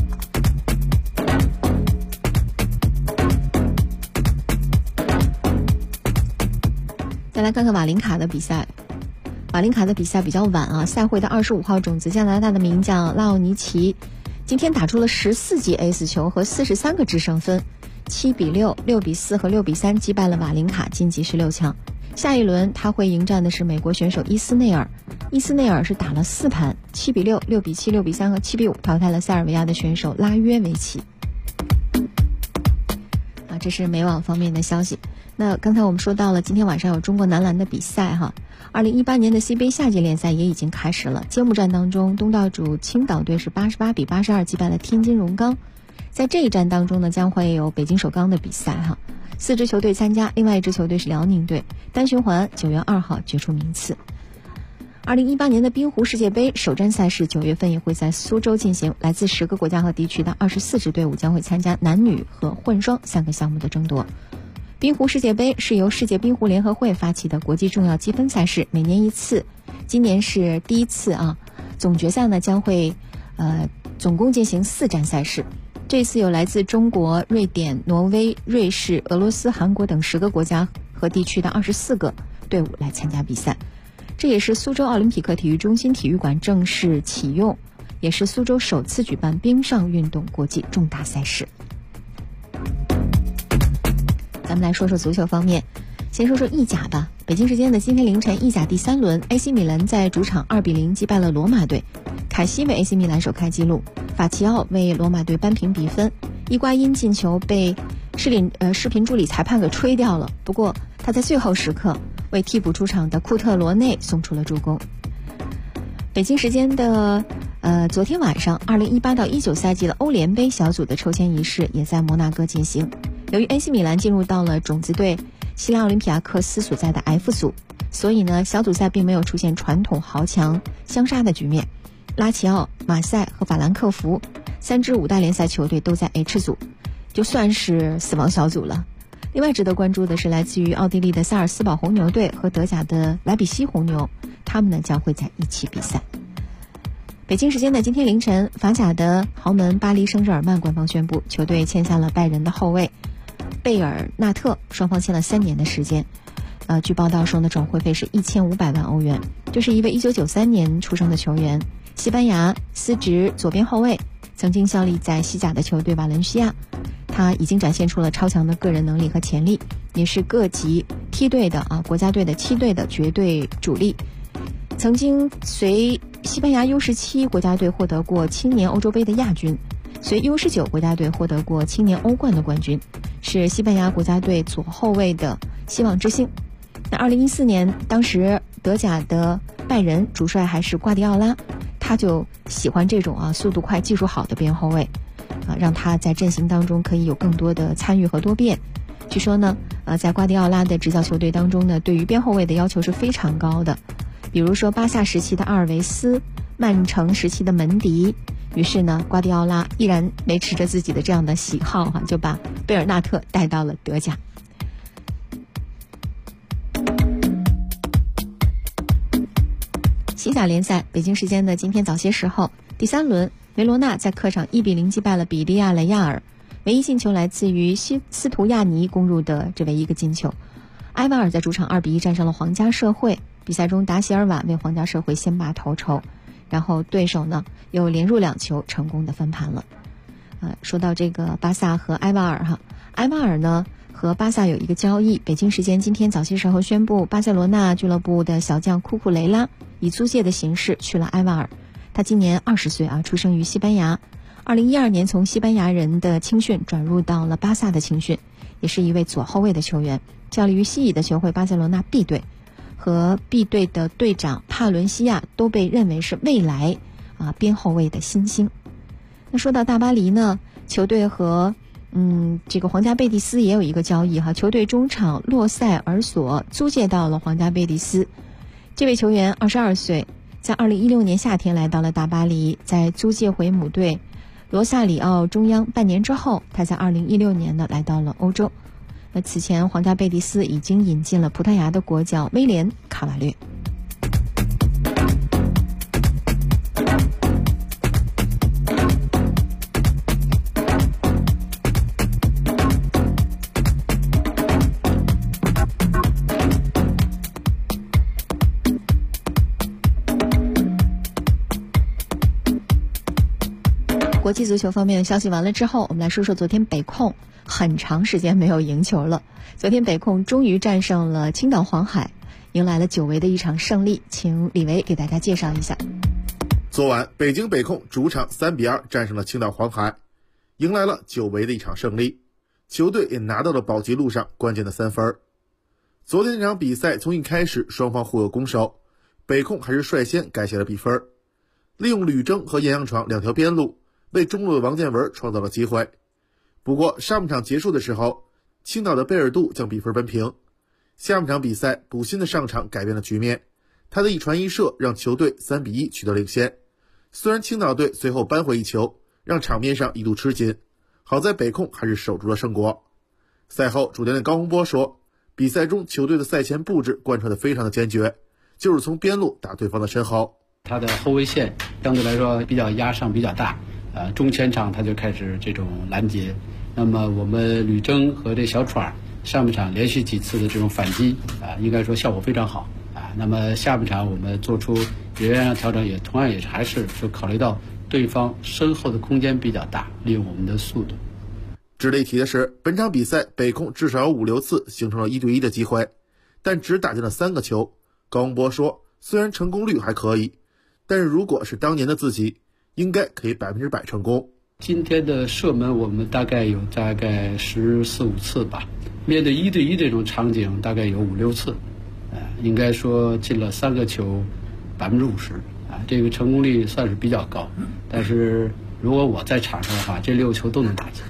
再来看看瓦林卡的比赛。瓦林卡的比赛比较晚赛会的25号种子加拿大的名将拉奥尼奇今天打出了14记 ace 球和43个制胜分，7比6、6比4和6比3击败了瓦林卡，晋级16强。下一轮他会迎战的是美国选手伊斯内尔，伊斯内尔是打了4盘7比6、6比7、6比3和7比5淘汰了塞尔维亚的选手拉约维奇。这是美网方面的消息。那刚才我们说到了今天晚上有中国男篮的比赛2018年的 C 杯夏季联赛也已经开始了。揭幕战当中，东道主青岛队是88比82击败了天津荣钢。在这一战当中呢，将会有北京首钢的比赛4支球队参加，另外1支球队是辽宁队。单循环9月2号决出名次。2018年的滨湖世界杯首站赛事9月份也会在苏州进行，来自10个国家和地区的24支队伍将会参加男女和混双3个项目的争夺。滨湖世界杯是由世界滨湖联合会发起的国际重要积分赛事，每年1次，今年是第1次总决赛呢将会总共进行4站赛事。这次有来自中国、瑞典、挪威、瑞士、俄罗斯、韩国等10个国家和地区的24个队伍来参加比赛。这也是苏州奥林匹克体育中心体育馆正式启用，也是苏州首次举办冰上运动国际重大赛事。咱们来说说足球方面， 先说说意甲吧。北京时间的今天凌晨，意甲第3轮 ，AC 米兰在主场2-0击败了罗马队，凯西为 AC 米兰首开纪录，法齐奥为罗马队扳平比分。伊瓜因进球被视频助理裁判给吹掉了，不过他在最后时刻为替补出场的库特罗内送出了助攻。北京时间的昨天晚上，2018到19赛季的欧联杯小组的抽签仪式也在摩纳哥进行。由于 AC 米兰进入到了种子队希腊奥林匹亚克斯所在的 F 组，所以呢，小组赛并没有出现传统豪强相杀的局面。拉齐奥、马赛和法兰克福3支5大联赛球队都在 H 组，就算是死亡小组了。另外值得关注的是来自于奥地利的萨尔斯堡红牛队和德甲的莱比锡红牛，他们呢将会在一起比赛。北京时间的今天凌晨，法甲的豪门巴黎圣日耳曼官方宣布，球队签下了拜仁的后卫贝尔纳特，双方签了3年的时间。据报道说呢，转会费是1500万欧元。这是一位1993年出生的球员，西班牙司职左边后卫，曾经效力在西甲的球队瓦伦西亚。他已经展现出了超强的个人能力和潜力，也是各级梯队的国家队的梯队的绝对主力。曾经随西班牙 U17 国家队获得过青年欧洲杯的亚军，随 U19 国家队获得过青年欧冠的冠军，是西班牙国家队左后卫的希望之星。那2014年，当时德甲的拜仁主帅还是瓜迪奥拉，他就喜欢这种速度快、技术好的边后卫，让他在阵型当中可以有更多的参与和多变。据说呢，在瓜迪奥拉的执教球队当中呢，对于边后卫的要求是非常高的。比如说巴萨时期的阿尔维斯，曼城时期的门迪。于是呢，瓜迪奥拉依然维持着自己的这样的喜好就把贝尔纳特带到了德甲。西甲联赛，北京时间的今天早些时候，第3轮，维罗纳在客场1-0击败了比利亚雷亚尔，唯一进球来自于斯图亚尼攻入的这唯一一个进球。埃瓦尔在主场2-1战胜了皇家社会，比赛中达席尔瓦为皇家社会先拔头筹，然后对手呢又连入2球，成功的翻盘了。说到这个巴萨和埃瓦尔埃瓦尔呢和巴萨有一个交易，北京时间今天早些时候宣布，巴塞罗那俱乐部的小将库库雷拉以租借的形式去了埃瓦尔。他今年20岁出生于西班牙，2012年从西班牙人的青训转入到了巴萨的青训，也是一位左后卫的球员，效力于西乙的球会巴塞罗那 B 队，和 B 队的队长帕伦西亚都被认为是未来边后卫的新星。那说到大巴黎呢，球队和这个皇家贝蒂斯也有一个交易球队中场洛塞尔索租借到了皇家贝蒂斯。这位球员22岁，在2016年夏天来到了大巴黎，在租借回母队罗萨里奥中央半年之后，他在2016年呢来到了欧洲。那此前皇家贝蒂斯已经引进了葡萄牙的国脚威廉卡瓦略。国际足球方面的消息完了之后，我们来说说昨天北控很长时间没有赢球了。昨天北控终于战胜了青岛黄海，迎来了久违的一场胜利，请李维给大家介绍一下。 昨晚北京北控主场3-2战胜了青岛黄海，迎来了久违的一场胜利，球队也拿到了保级路上关键的3分。昨天这场比赛从一开始双方互有攻守，北控还是率先改写了比分，利用吕征和严阳闯2条边路为中路的王建文创造了机会。不过上半场结束的时候，青岛的贝尔杜将比分扳平。下半场比赛，卜辛的上场改变了局面，他的一传一射让球队3-1取得领先。虽然青岛队随后扳回一球，让场面上一度吃紧，好在北控还是守住了胜果。赛后主教练高洪波说，比赛中球队的赛前布置贯彻得非常的坚决，就是从边路打对方的身后。 他的后卫线相对来说比较压上比较大，中前场他就开始这种拦截。那么我们吕征和这小闯上半场连续几次的这种反击应该说效果非常好那么下半场我们做出人员上调整，也同样也还是就考虑到对方身后的空间比较大，利用我们的速度。 值得一提的是，本场比赛北控至少有5-6次形成了1对1的机会， 但只打进了3个球。高洪波说，虽然成功率还可以，但是如果是当年的自己，应该可以100%成功。 今天的射门我们大概14、15次吧，面对1对1这种场景大概有5、6次，应该说进了3个球，50%这个成功率算是比较高。但是如果我在场上的话，这6球都能打进。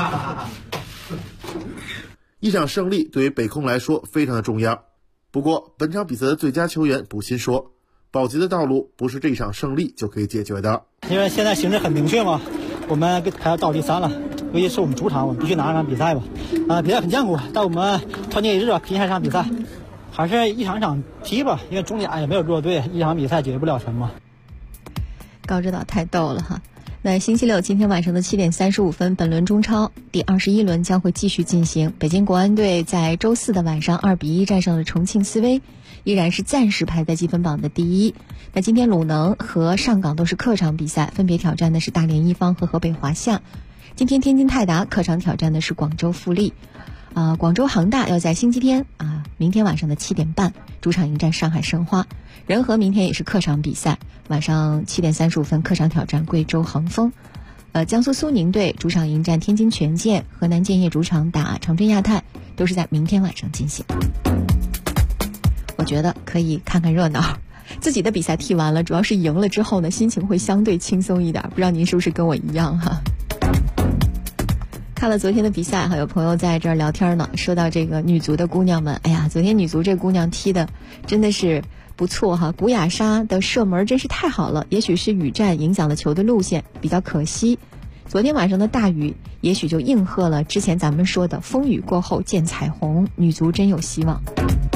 一场胜利对于北控来说非常的重要。不过本场比赛的最佳球员卜鑫说，保级的道路不是这场胜利就可以解决的。 因为现在形势很明确嘛，我们还要到第3了，尤其是我们主场，我们必须拿这场比赛吧。比赛很艰苦，但我们团结一致吧，拼下这场比赛，还是一场场踢吧，因为中甲也没有弱队，一场比赛解决不了什么。 高指导太逗了哈。那星期六今天晚上的7点35分，本轮中超第21轮将会继续进行。北京国安队在周4的晚上2比1战胜了重庆斯威，依然是暂时排在积分榜的第1。那今天鲁能和上港都是客场比赛，分别挑战的是大连一方和河北华夏。今天天津泰达客场挑战的是广州富力。广州恒大要在星期天明天晚上的7点半主场迎战上海申花。仁和明天也是客场比赛，晚上7点35分客场挑战贵州恒丰。江苏苏宁队主场迎战天津权健，河南建业主场打长春亚泰，都是在明天晚上进行。我觉得可以看看热闹，自己的比赛踢完了，主要是赢了之后呢，心情会相对轻松一点。不知道您是不是跟我一样哈？看了昨天的比赛哈，有朋友在这儿聊天呢，说到这个女足的姑娘们，哎呀，昨天女足这姑娘踢的真的是不错哈。古雅莎的射门真是太好了，也许是雨战影响了球的路线，比较可惜。昨天晚上的大雨也许就应和了之前咱们说的风雨过后见彩虹，女足真有希望。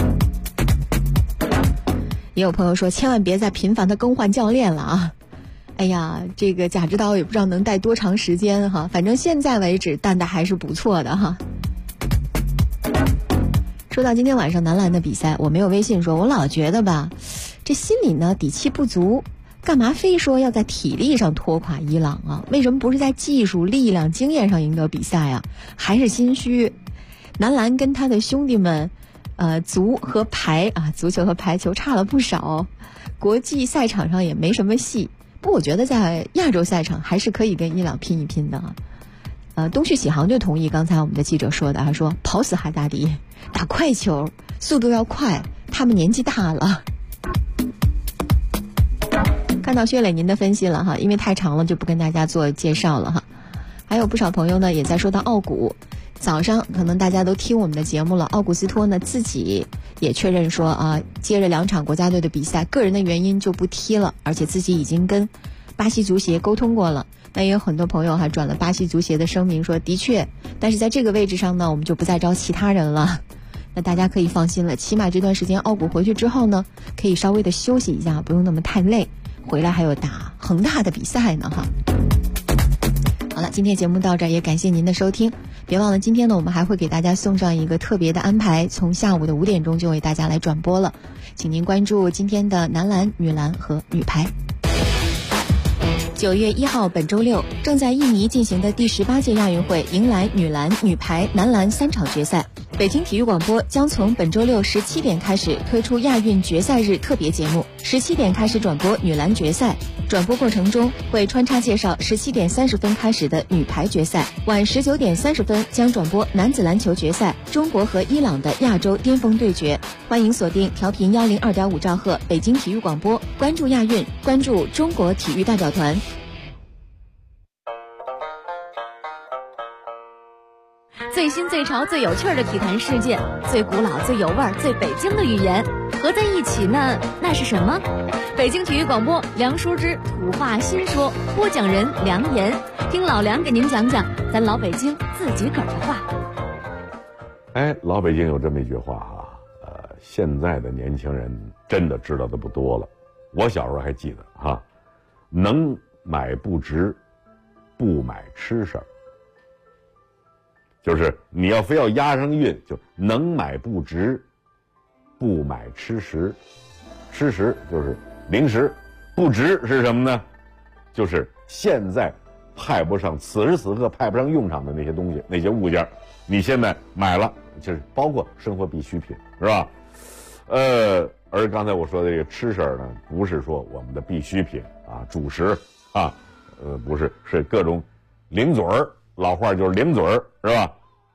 也有朋友说千万别再频繁的更换教练了啊。哎呀，这个贾指导也不知道能带多长时间哈，反正现在为止带的还是不错的哈。说到今天晚上男篮的比赛，我没有微信说，我老觉得吧，这心里呢底气不足，干嘛非说要在体力上拖垮伊朗啊？为什么不是在技术、力量、经验上赢得比赛啊？还是心虚。男篮跟他的兄弟们足和排足球和排球差了不少，国际赛场上也没什么戏。不过我觉得在亚洲赛场还是可以跟伊朗拼一拼的东旭启航就同意刚才我们的记者说的，他说跑死海大迪，打快球速度要快，他们年纪大了。看到薛磊您的分析了哈，因为太长了就不跟大家做介绍了哈。还有不少朋友呢也在说到奥古，早上可能大家都听我们的节目了，奥古斯托呢自己也确认说接着2场国家队的比赛，个人的原因就不踢了，而且自己已经跟巴西足协沟通过了。那也有很多朋友还转了巴西足协的声明说，的确，但是在这个位置上呢，我们就不再招其他人了。那大家可以放心了，起码这段时间奥古回去之后呢，可以稍微的休息一下，不用那么太累，回来还有打恒大的比赛呢哈。好了，今天节目到这儿，也感谢您的收听。别忘了今天呢，我们还会给大家送上一个特别的安排，从下午的5点钟就为大家来转播了，请您关注今天的男篮、女篮和女排。9月1号本周六，正在印尼进行的第18届亚运会迎来女篮、女排、男篮3场决赛。北京体育广播将从本周六17点开始推出亚运决赛日特别节目，17点开始转播女篮决赛，转播过程中会穿插介绍17点30分开始的女排决赛，晚19点30分将转播男子篮球决赛，中国和伊朗的亚洲巅峰对决。欢迎锁定调频102.5兆赫北京体育广播，关注亚运，关注中国体育代表团。 最新最潮最有趣的体坛事件，最古老最有味儿最北京的语言合在一起呢，那是什么？北京体育广播梁淑之土话新说，播讲人梁岩，听老梁给您讲讲咱老北京自己个儿的话。 老北京有这么一句话哈，现在的年轻人真的知道的不多了。我小时候还记得哈，能买不值，不买吃食儿。就是你要非要押上韵，就能买不值，不买吃食。吃食就是零食，不值是什么呢？就是现在派不上，此时此刻派不上用场的那些东西，那些物件，你现在买了，就是包括生活必需品，是吧？ 而刚才我说的这个吃食呢，不是说我们的必需品啊，主食啊，不是，是各种零嘴儿，老话就是零嘴儿，是吧？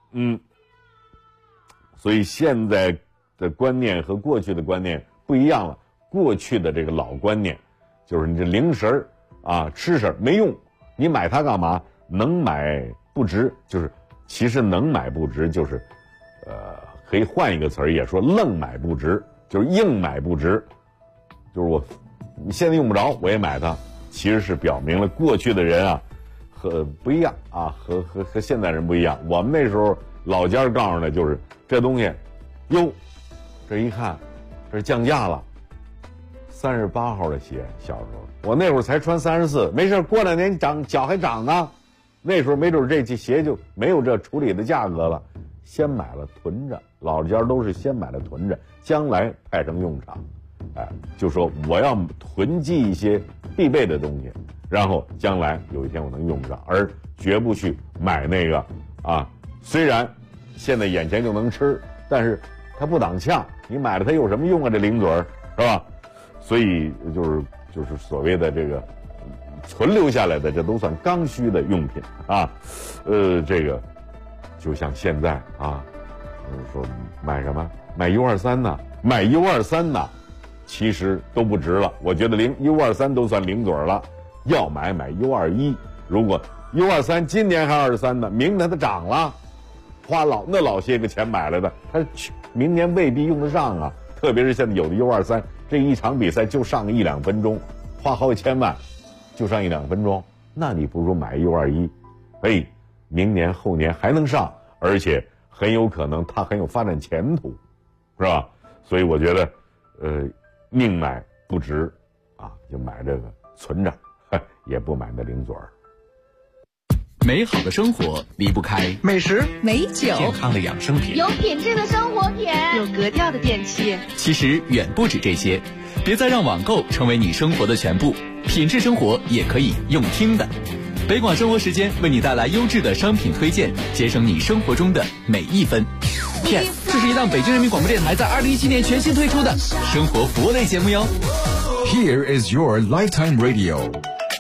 所以现在的观念和过去的观念不一样了。过去的这个老观念，就是你这零食儿啊、吃食儿没用，你买它干嘛？能买不值，就是其实能买不值，就是可以换一个词儿，也说愣买不值，就是硬买不值，就是你现在用不着，我也买它，其实是表明了过去的人啊和不一样啊，和现代人不一样。我们那时候老家告诉的就是这东西，哟，这一看这是降价了，38号的鞋，小时候我那会儿才穿34，没事，过2年脚还长呢，那时候没准这鞋就没有这处理的价格了，先买了囤着，老家都是先买了囤着，将来派上用场。就说我要囤积一些必备的东西，然后将来有一天我能用上，而绝不去买那个啊，虽然现在眼前就能吃，但是它不挡呛，你买了它有什么用啊？这零嘴儿是吧？所以就是所谓的这个存留下来的，这都算刚需的用品啊。这个就像现在啊，说买什么？买 U23 呢？买 U23 呢？其实都不值了，我觉得U23都算零嘴了，要买U21。如果 U23 今年还23呢，明年它涨了，花老些个钱买来的，它明年未必用得上啊。特别是现在有的 U23，这一场比赛就上个1-2分钟，花好几千万，就上1-2分钟，那你不如买 U21，明年后年还能上，而且很有可能它很有发展前途，是吧？所以我觉得，宁买不值啊，就买这个存着，也不买那零嘴儿。 美好的生活离不开美食、 美酒、 健康的养生品、 有品质的生活品、 有格调的电器。 其实远不止这些，别再让网购成为你生活的全部，品质生活也可以用听的。北广生活时间为你带来优质的商品推荐，节省你生活中的每一分。这是一档北京人民广播电台在2017年全新推出的生活服务类节目哟。 Here is your lifetime radio。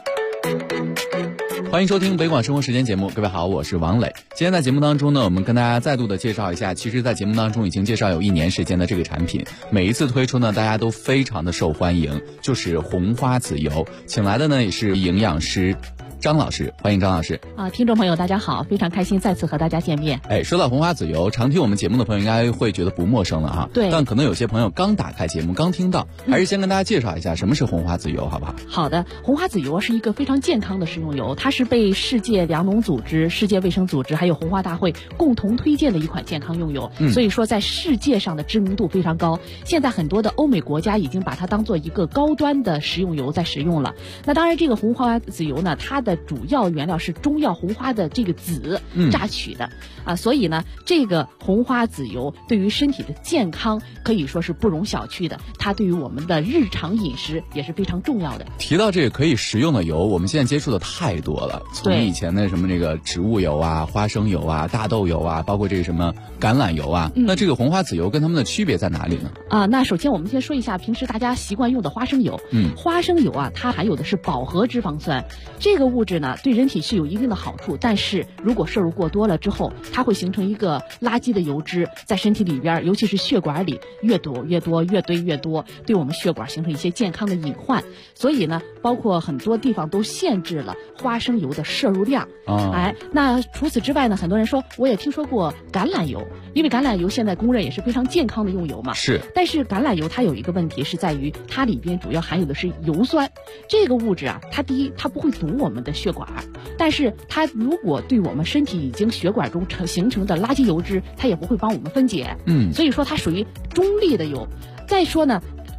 欢迎收听北广生活时间节目，各位好，我是王磊。今天在节目当中呢，我们跟大家再度的介绍一下，其实在节目当中已经介绍有1年时间的这个产品，每一次推出呢，大家都非常的受欢迎，就是红花籽油。请来的呢也是营养师张老师，欢迎张老师。 听众朋友大家好，非常开心再次和大家见面。 说到红花籽油，常听我们节目的朋友应该会觉得不陌生了哈。 对。 但可能有些朋友刚打开节目，刚听到，还是先跟大家介绍一下什么是红花籽油，好不好？ 好的，红花籽油是一个非常健康的食用油，它是被世界粮农组织、世界卫生组织还有红花大会共同推荐的一款健康用油。所以说在世界上的知名度非常高。现在很多的欧美国家已经把它当做一个高端的食用油在使用了。那当然，这个红花籽油呢，它的主要原料是中药红花的这个籽榨取的所以呢，这个红花籽油对于身体的健康可以说是不容小觑的，它对于我们的日常饮食也是非常重要的。 提到这个可以食用的油，我们现在接触的太多了，从以前的什么这个植物油啊、花生油啊、大豆油啊，包括这个什么橄榄油啊，那这个红花籽油跟它们的区别在哪里呢？ 那首先我们先说一下平时大家习惯用的花生油。花生油啊，它含有的是饱和脂肪酸，这个物质呢对人体是有一定的好处，但是如果摄入过多了之后，它会形成一个垃圾的油脂，在身体里边，尤其是血管里越堆越多，对我们血管形成一些健康的隐患。所以呢，包括很多地方都限制了花生油的摄入量。那除此之外呢，很多人说我也听说过橄榄油，因为橄榄油现在公认也是非常健康的用油嘛。 是。 但是橄榄油它有一个问题是在于它里边主要含有的是油酸，这个物质啊，它第一它不会堵我们的血管，但是它如果对我们身体已经血管中形成的垃圾油脂，它也不会帮我们分解。所以说它属于中立的油。再说呢，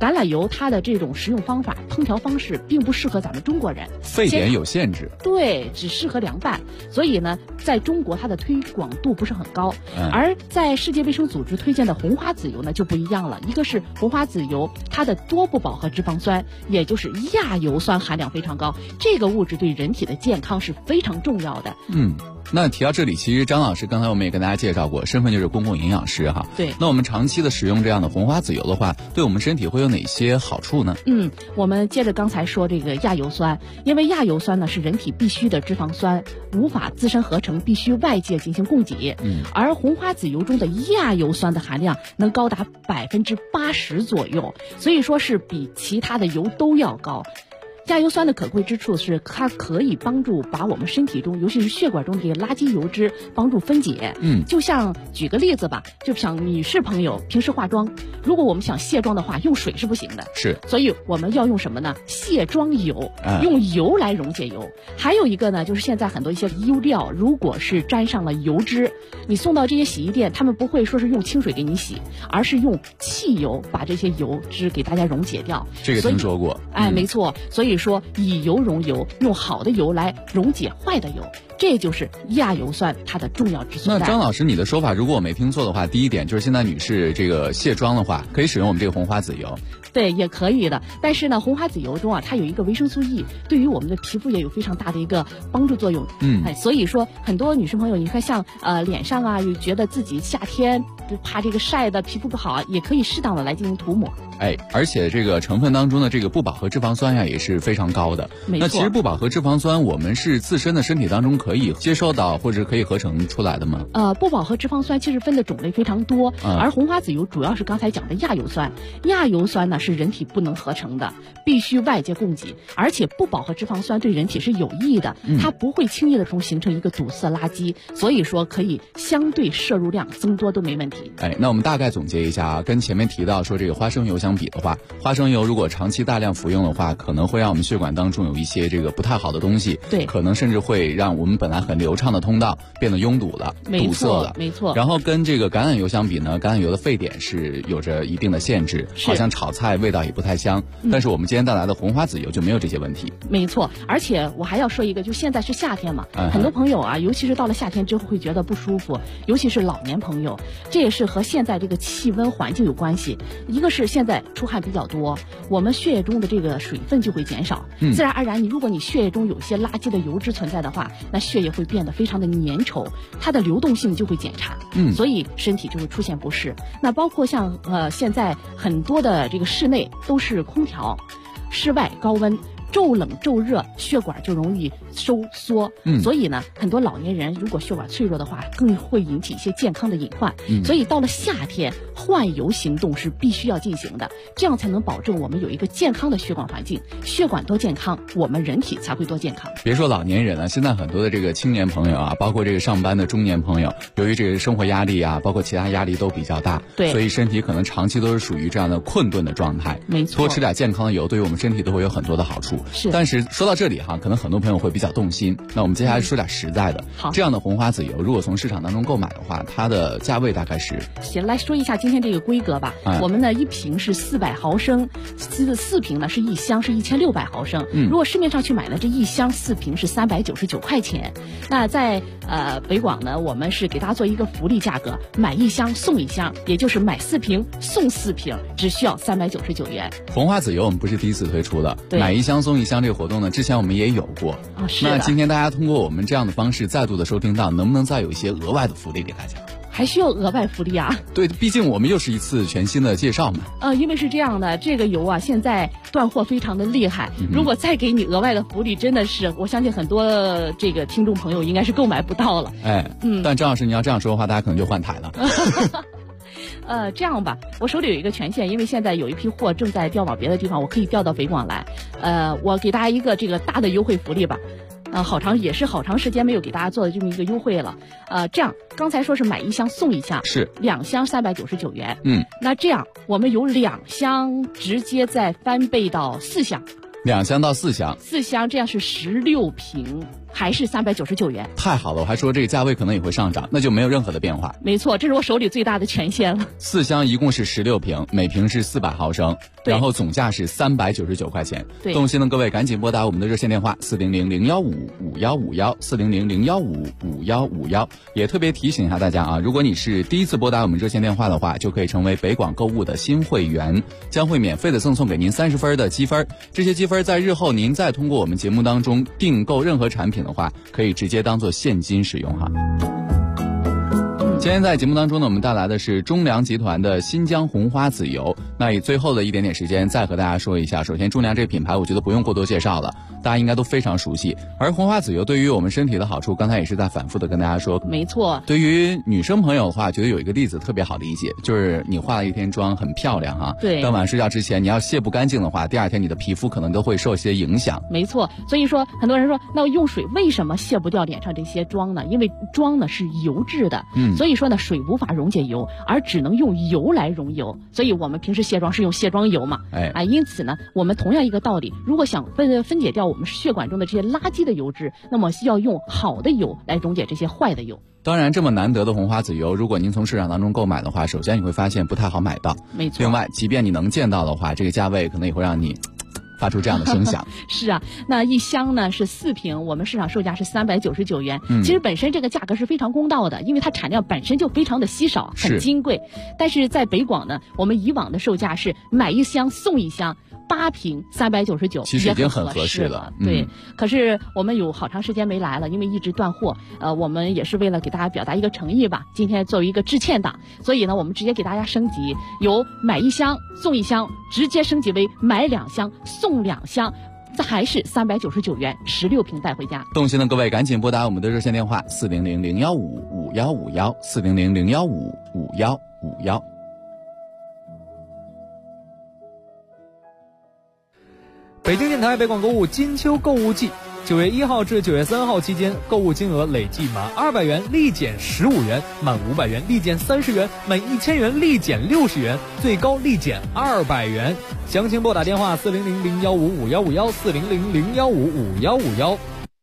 橄榄油它的这种食用方法、烹调方式并不适合咱们中国人， 沸点有限制， 对，只适合凉拌，所以呢，在中国它的推广度不是很高。而在世界卫生组织推荐的红花籽油呢就不一样了，一个是红花籽油，它的多不饱和脂肪酸，也就是亚油酸含量非常高，这个物质对人体的健康是非常重要的。 那提到这里，其实张老师刚才我们也跟大家介绍过，身份就是公共营养师哈。 对。 那我们长期的使用这样的红花籽油的话，对我们身体会有哪些好处呢？ 我们接着刚才说这个亚油酸，因为亚油酸呢是人体必需的脂肪酸，无法自身合成，必须外界进行供给。而红花籽油中的亚油酸的含量能高达80%左右，所以说是比其他的油都要高。亚油酸的可贵之处是它可以帮助把我们身体中，尤其是血管中的这个垃圾油脂帮助分解。就像举个例子吧，就像女士朋友平时化妆，如果我们想卸妆的话，用水是不行的， 是， 所以我们要用什么呢？卸妆油，用油来溶解油。还有一个呢，就是现在很多一些衣料，如果是沾上了油脂，你送到这些洗衣店，他们不会说是用清水给你洗，而是用汽油把这些油脂给大家溶解掉。 这个听说过。 没错，所以说以油溶油，用好的油来溶解坏的油，这就是亚油酸它的重要之所在。 那张老师，你的说法如果我没听错的话，第一点就是现在女士这个卸妆的话，可以使用我们这个红花籽油。 对，也可以的。但是呢，红花籽油中它有一个维生素 E， 对于我们的皮肤也有非常大的一个帮助作用。所以说很多女生朋友，你看像脸上又觉得自己夏天怕这个晒的皮肤不好，也可以适当的来进行涂抹。 而且这个成分当中的这个不饱和脂肪酸也是非常高的。那其实不饱和脂肪酸，我们是自身的身体当中可以接收到或者可以合成出来的吗？ 不饱和脂肪酸其实分的种类非常多，而红花籽油主要是刚才讲的亚油酸。亚油酸呢是人体不能合成的，必须外界供给，而且不饱和脂肪酸对人体是有益的，它不会轻易的形成一个堵塞垃圾，所以说可以相对摄入量增多都没问题。 那我们大概总结一下跟前面提到说这个花生油相比的话，花生油如果长期大量服用的话，可能会让我们血管当中有一些这个不太好的东西， 对， 可能甚至会让我们本来很流畅的通道变得拥堵了，堵塞了， 没错。 然后跟这个橄榄油相比呢，橄榄油的沸点是有着一定的限制，好像炒菜味道也不太香。但是我们今天带来的红花籽油就没有这些问题。 没错，而且我还要说一个，就现在是夏天嘛，很多朋友尤其是到了夏天之后会觉得不舒服，尤其是老年朋友，这也是和现在这个气温环境有关系。一个是现在出汗比较多，我们血液中的这个水分就会减少，自然而然如果你血液中有一些垃圾的油脂存在的话，那血液会变得非常的粘稠，它的流动性就会减差，所以身体就会出现不适。那包括像现在很多的这个室内都是空调，室外高温，骤冷骤热，血管就容易收缩，所以呢，很多老年人如果血管脆弱的话，更会引起一些健康的隐患。所以到了夏天，换油行动是必须要进行的，这样才能保证我们有一个健康的血管环境。血管多健康，我们人体才会多健康。 别说老年人了，现在很多的这个青年朋友包括这个上班的中年朋友，由于这个生活压力包括其他压力都比较大， 对， 所以身体可能长期都是属于这样的困顿的状态。 没错， 多吃点健康的油，对于我们身体都会有很多的好处。但是说到这里可能很多朋友会比较动心。那我们接下来说点实在的。 好， 这样的红花籽油，如果从市场当中购买的话，它的价位大概是？ 行，来说一下今天这个规格吧。我们呢，一瓶是400毫升，4瓶呢是一箱是1600毫升。如果市面上去买呢，这一箱4瓶是399块钱。那在北广呢，我们是给大家做一个福利价格，买一箱送一箱，也就是买4瓶送4瓶，只需要399元。 红花籽油我们不是第一次推出的，买一箱送一箱这个活动呢，之前我们也有过。 是的。 那今天大家通过我们这样的方式再度的收听到，能不能再有一些额外的福利给大家？ 还需要额外福利啊？ 对，毕竟我们又是一次全新的介绍嘛。 因为是这样的，这个油现在断货非常的厉害，如果再给你额外的福利，真的是我相信很多这个听众朋友应该是购买不到了。 但张老师你要这样说的话，大家可能就换台了。 这样吧，我手里有一个权限，因为现在有一批货正在调往别的地方，我可以调到北广来。我给大家一个这个大的优惠福利吧。好长时间没有给大家做的这么一个优惠了。这样刚才说是买一箱送一箱， 是 2箱399元。那这样我们有2箱直接再翻倍到4箱。 2箱到4箱， 这样是16瓶还是399元。 太好了，我还说这个价位可能也会上涨，那就没有任何的变化。 没错，这是我手里最大的权限了。 4箱一共是16瓶，每瓶是400毫升，然后总价是399块钱。 对， 动心的各位赶紧拨打我们的热线电话400-015-5151，400-015-5151。也特别提醒一下大家啊，如果你是第一次拨打我们热线电话的话，就可以成为北广购物的新会员，将会免费的赠送给您30分的积分。这些积分在日后您再通过我们节目当中订购任何产品的话，可以直接当做现金使用哈。今天在节目当中呢，我们带来的是中粮集团的新疆红花籽油。那以最后的一点点时间再和大家说一下，首先中粮这个品牌我觉得不用过多介绍了，大家应该都非常熟悉。而红花籽油对于我们身体的好处，刚才也是在反复的跟大家说。 没错， 对于女生朋友的话，觉得有一个例子特别好理解，就是你化了一天妆很漂亮哈， 对， 当晚睡觉之前你要卸不干净的话，第二天你的皮肤可能都会受一些影响。 没错，所以说很多人说，那用水为什么卸不掉脸上这些妆呢？因为妆呢是油质的，所以说呢水无法溶解油，而只能用油来溶油，所以我们平时卸妆是用卸妆油嘛，因此呢，我们同样一个道理，如果想分解掉我们血管中的这些垃圾的油脂，那么需要用好的油来溶解这些坏的油。 当然，这么难得的红花籽油，如果您从市场当中购买的话，首先你会发现不太好买到。 没错。 另外，即便你能见到的话，这个价位可能也会让你发出这样的声响。 是啊，那一箱呢是4瓶，我们市场售价是399元。其实本身这个价格是非常公道的，因为它产量本身就非常的稀少，很金贵。但是在北广呢，我们以往的售价是买1箱送1箱。8瓶399， 其实已经很合适了。 对，可是我们有好长时间没来了，因为一直断货。我们也是为了给大家表达一个诚意吧，今天作为一个致歉档，所以呢，我们直接给大家升级，由买1箱送1箱，直接升级为买2箱送2箱。这还是399元，16瓶带回家。 动心的各位赶紧拨打我们的热线电话400-015-5151，400-015-5151。 北京电台北广购物金秋购物季，9月1号至9月3号期间，购物金额累计满200元立减15元，满500元立减30元，满1000元立减60元，最高立减200元。详情拨打电话400-015-5151，400-015-5151。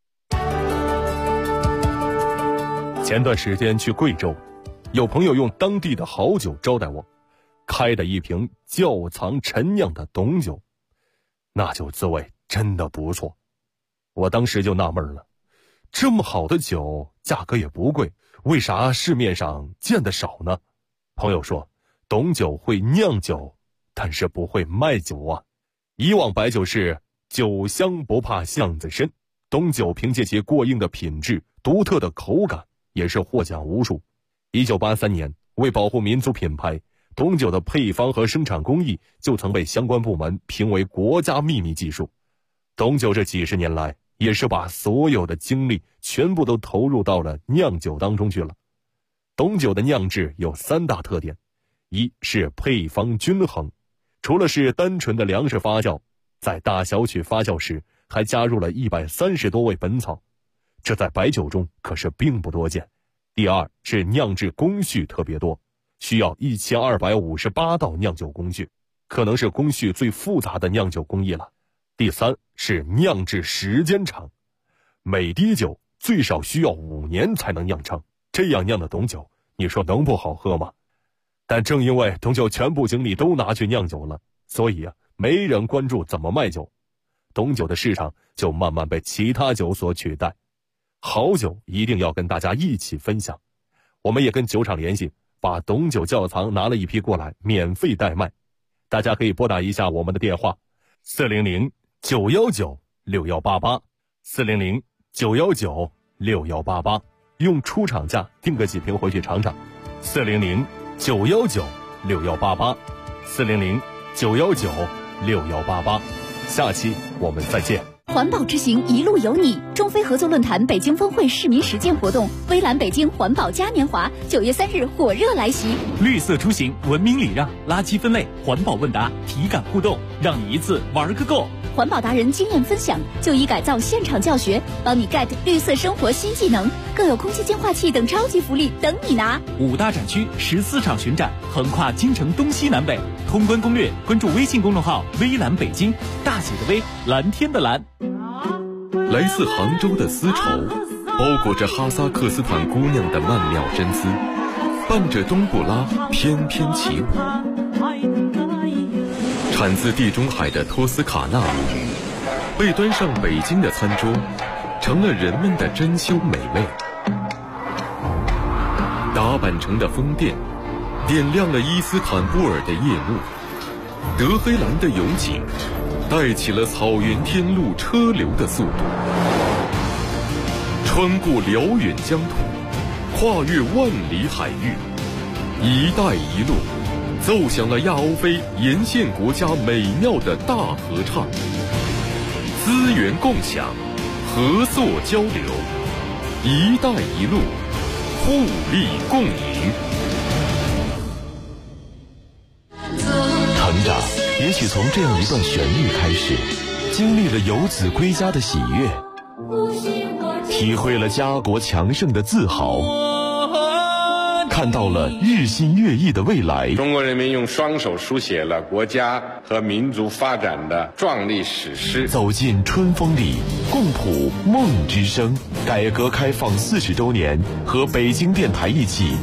前段时间去贵州，有朋友用当地的好酒招待我，开的一瓶窖藏陈酿的董酒。那酒滋味真的不错，我当时就纳闷了，这么好的酒价格也不贵，为啥市面上见得少呢？朋友说，董酒会酿酒，但是不会卖酒啊。以往白酒是酒香不怕巷子深，董酒凭借其过硬的品质、独特的口感，也是获奖无数。1983年，为保护民族品牌，董酒的配方和生产工艺就曾被相关部门评为国家秘密技术。董酒这几十年来，也是把所有的精力全部都投入到了酿酒当中去了。董酒的酿制有3大特点，一是配方均衡，除了是单纯的粮食发酵，在大小曲发酵时还加入了130多味本草，这在白酒中可是并不多见。第二是酿制工序特别多，需要1258道酿酒工序，可能是工序最复杂的酿酒工艺了。第三是酿制时间长，每滴酒最少需要5年才能酿成，这样酿的董酒，你说能不好喝吗？但正因为董酒全部精力都拿去酿酒了，所以没人关注怎么卖酒，董酒的市场就慢慢被其他酒所取代。好酒一定要跟大家一起分享，我们也跟酒厂联系，把董酒窖藏拿了一批过来，免费代卖。大家可以拨打一下我们的电话400-919-6188，400-919-6188，用出厂价订个几瓶回去尝尝。400-919-6188，400-919-6188。下期我们再见。 环保之行一路有你，中非合作论坛北京峰会市民实践活动，微蓝北京环保嘉年华9月3日火热来袭。 绿色出行，文明礼让，垃圾分类，环保问答，体感互动，让你一次玩个够。 环保达人经验分享，就医改造现场教学，帮你 get 绿色生活新技能，更有空气净化器等超级福利等你拿。 5大展区14场巡展，横跨京城东西南北。通关攻略，关注微信公众号微蓝北京，大写的微，蓝天的蓝。 来自杭州的丝绸，包裹着哈萨克斯坦姑娘的曼妙真姿，伴着冬不拉翩翩起舞。产自地中海的托斯卡纳被端上北京的餐桌，成了人们的珍馐美味。打扮成的宫殿点亮了伊斯坦布尔的夜幕，德黑兰的油井带起了草原天路车流的速度，穿过辽远疆土，跨越万里海域，一带一路奏响了亚欧非沿线国家美妙的大合唱，资源共享，合作交流，一带一路，互利共赢。 成长也许从这样一段旋律开始，经历了游子归家的喜悦，体会了家国强盛的自豪，看到了日新月异的未来。 中国人民用双手书写了国家和民族发展的壮丽史诗。 走进春风里，共谱梦之声。改革开放40周年，和北京电台一起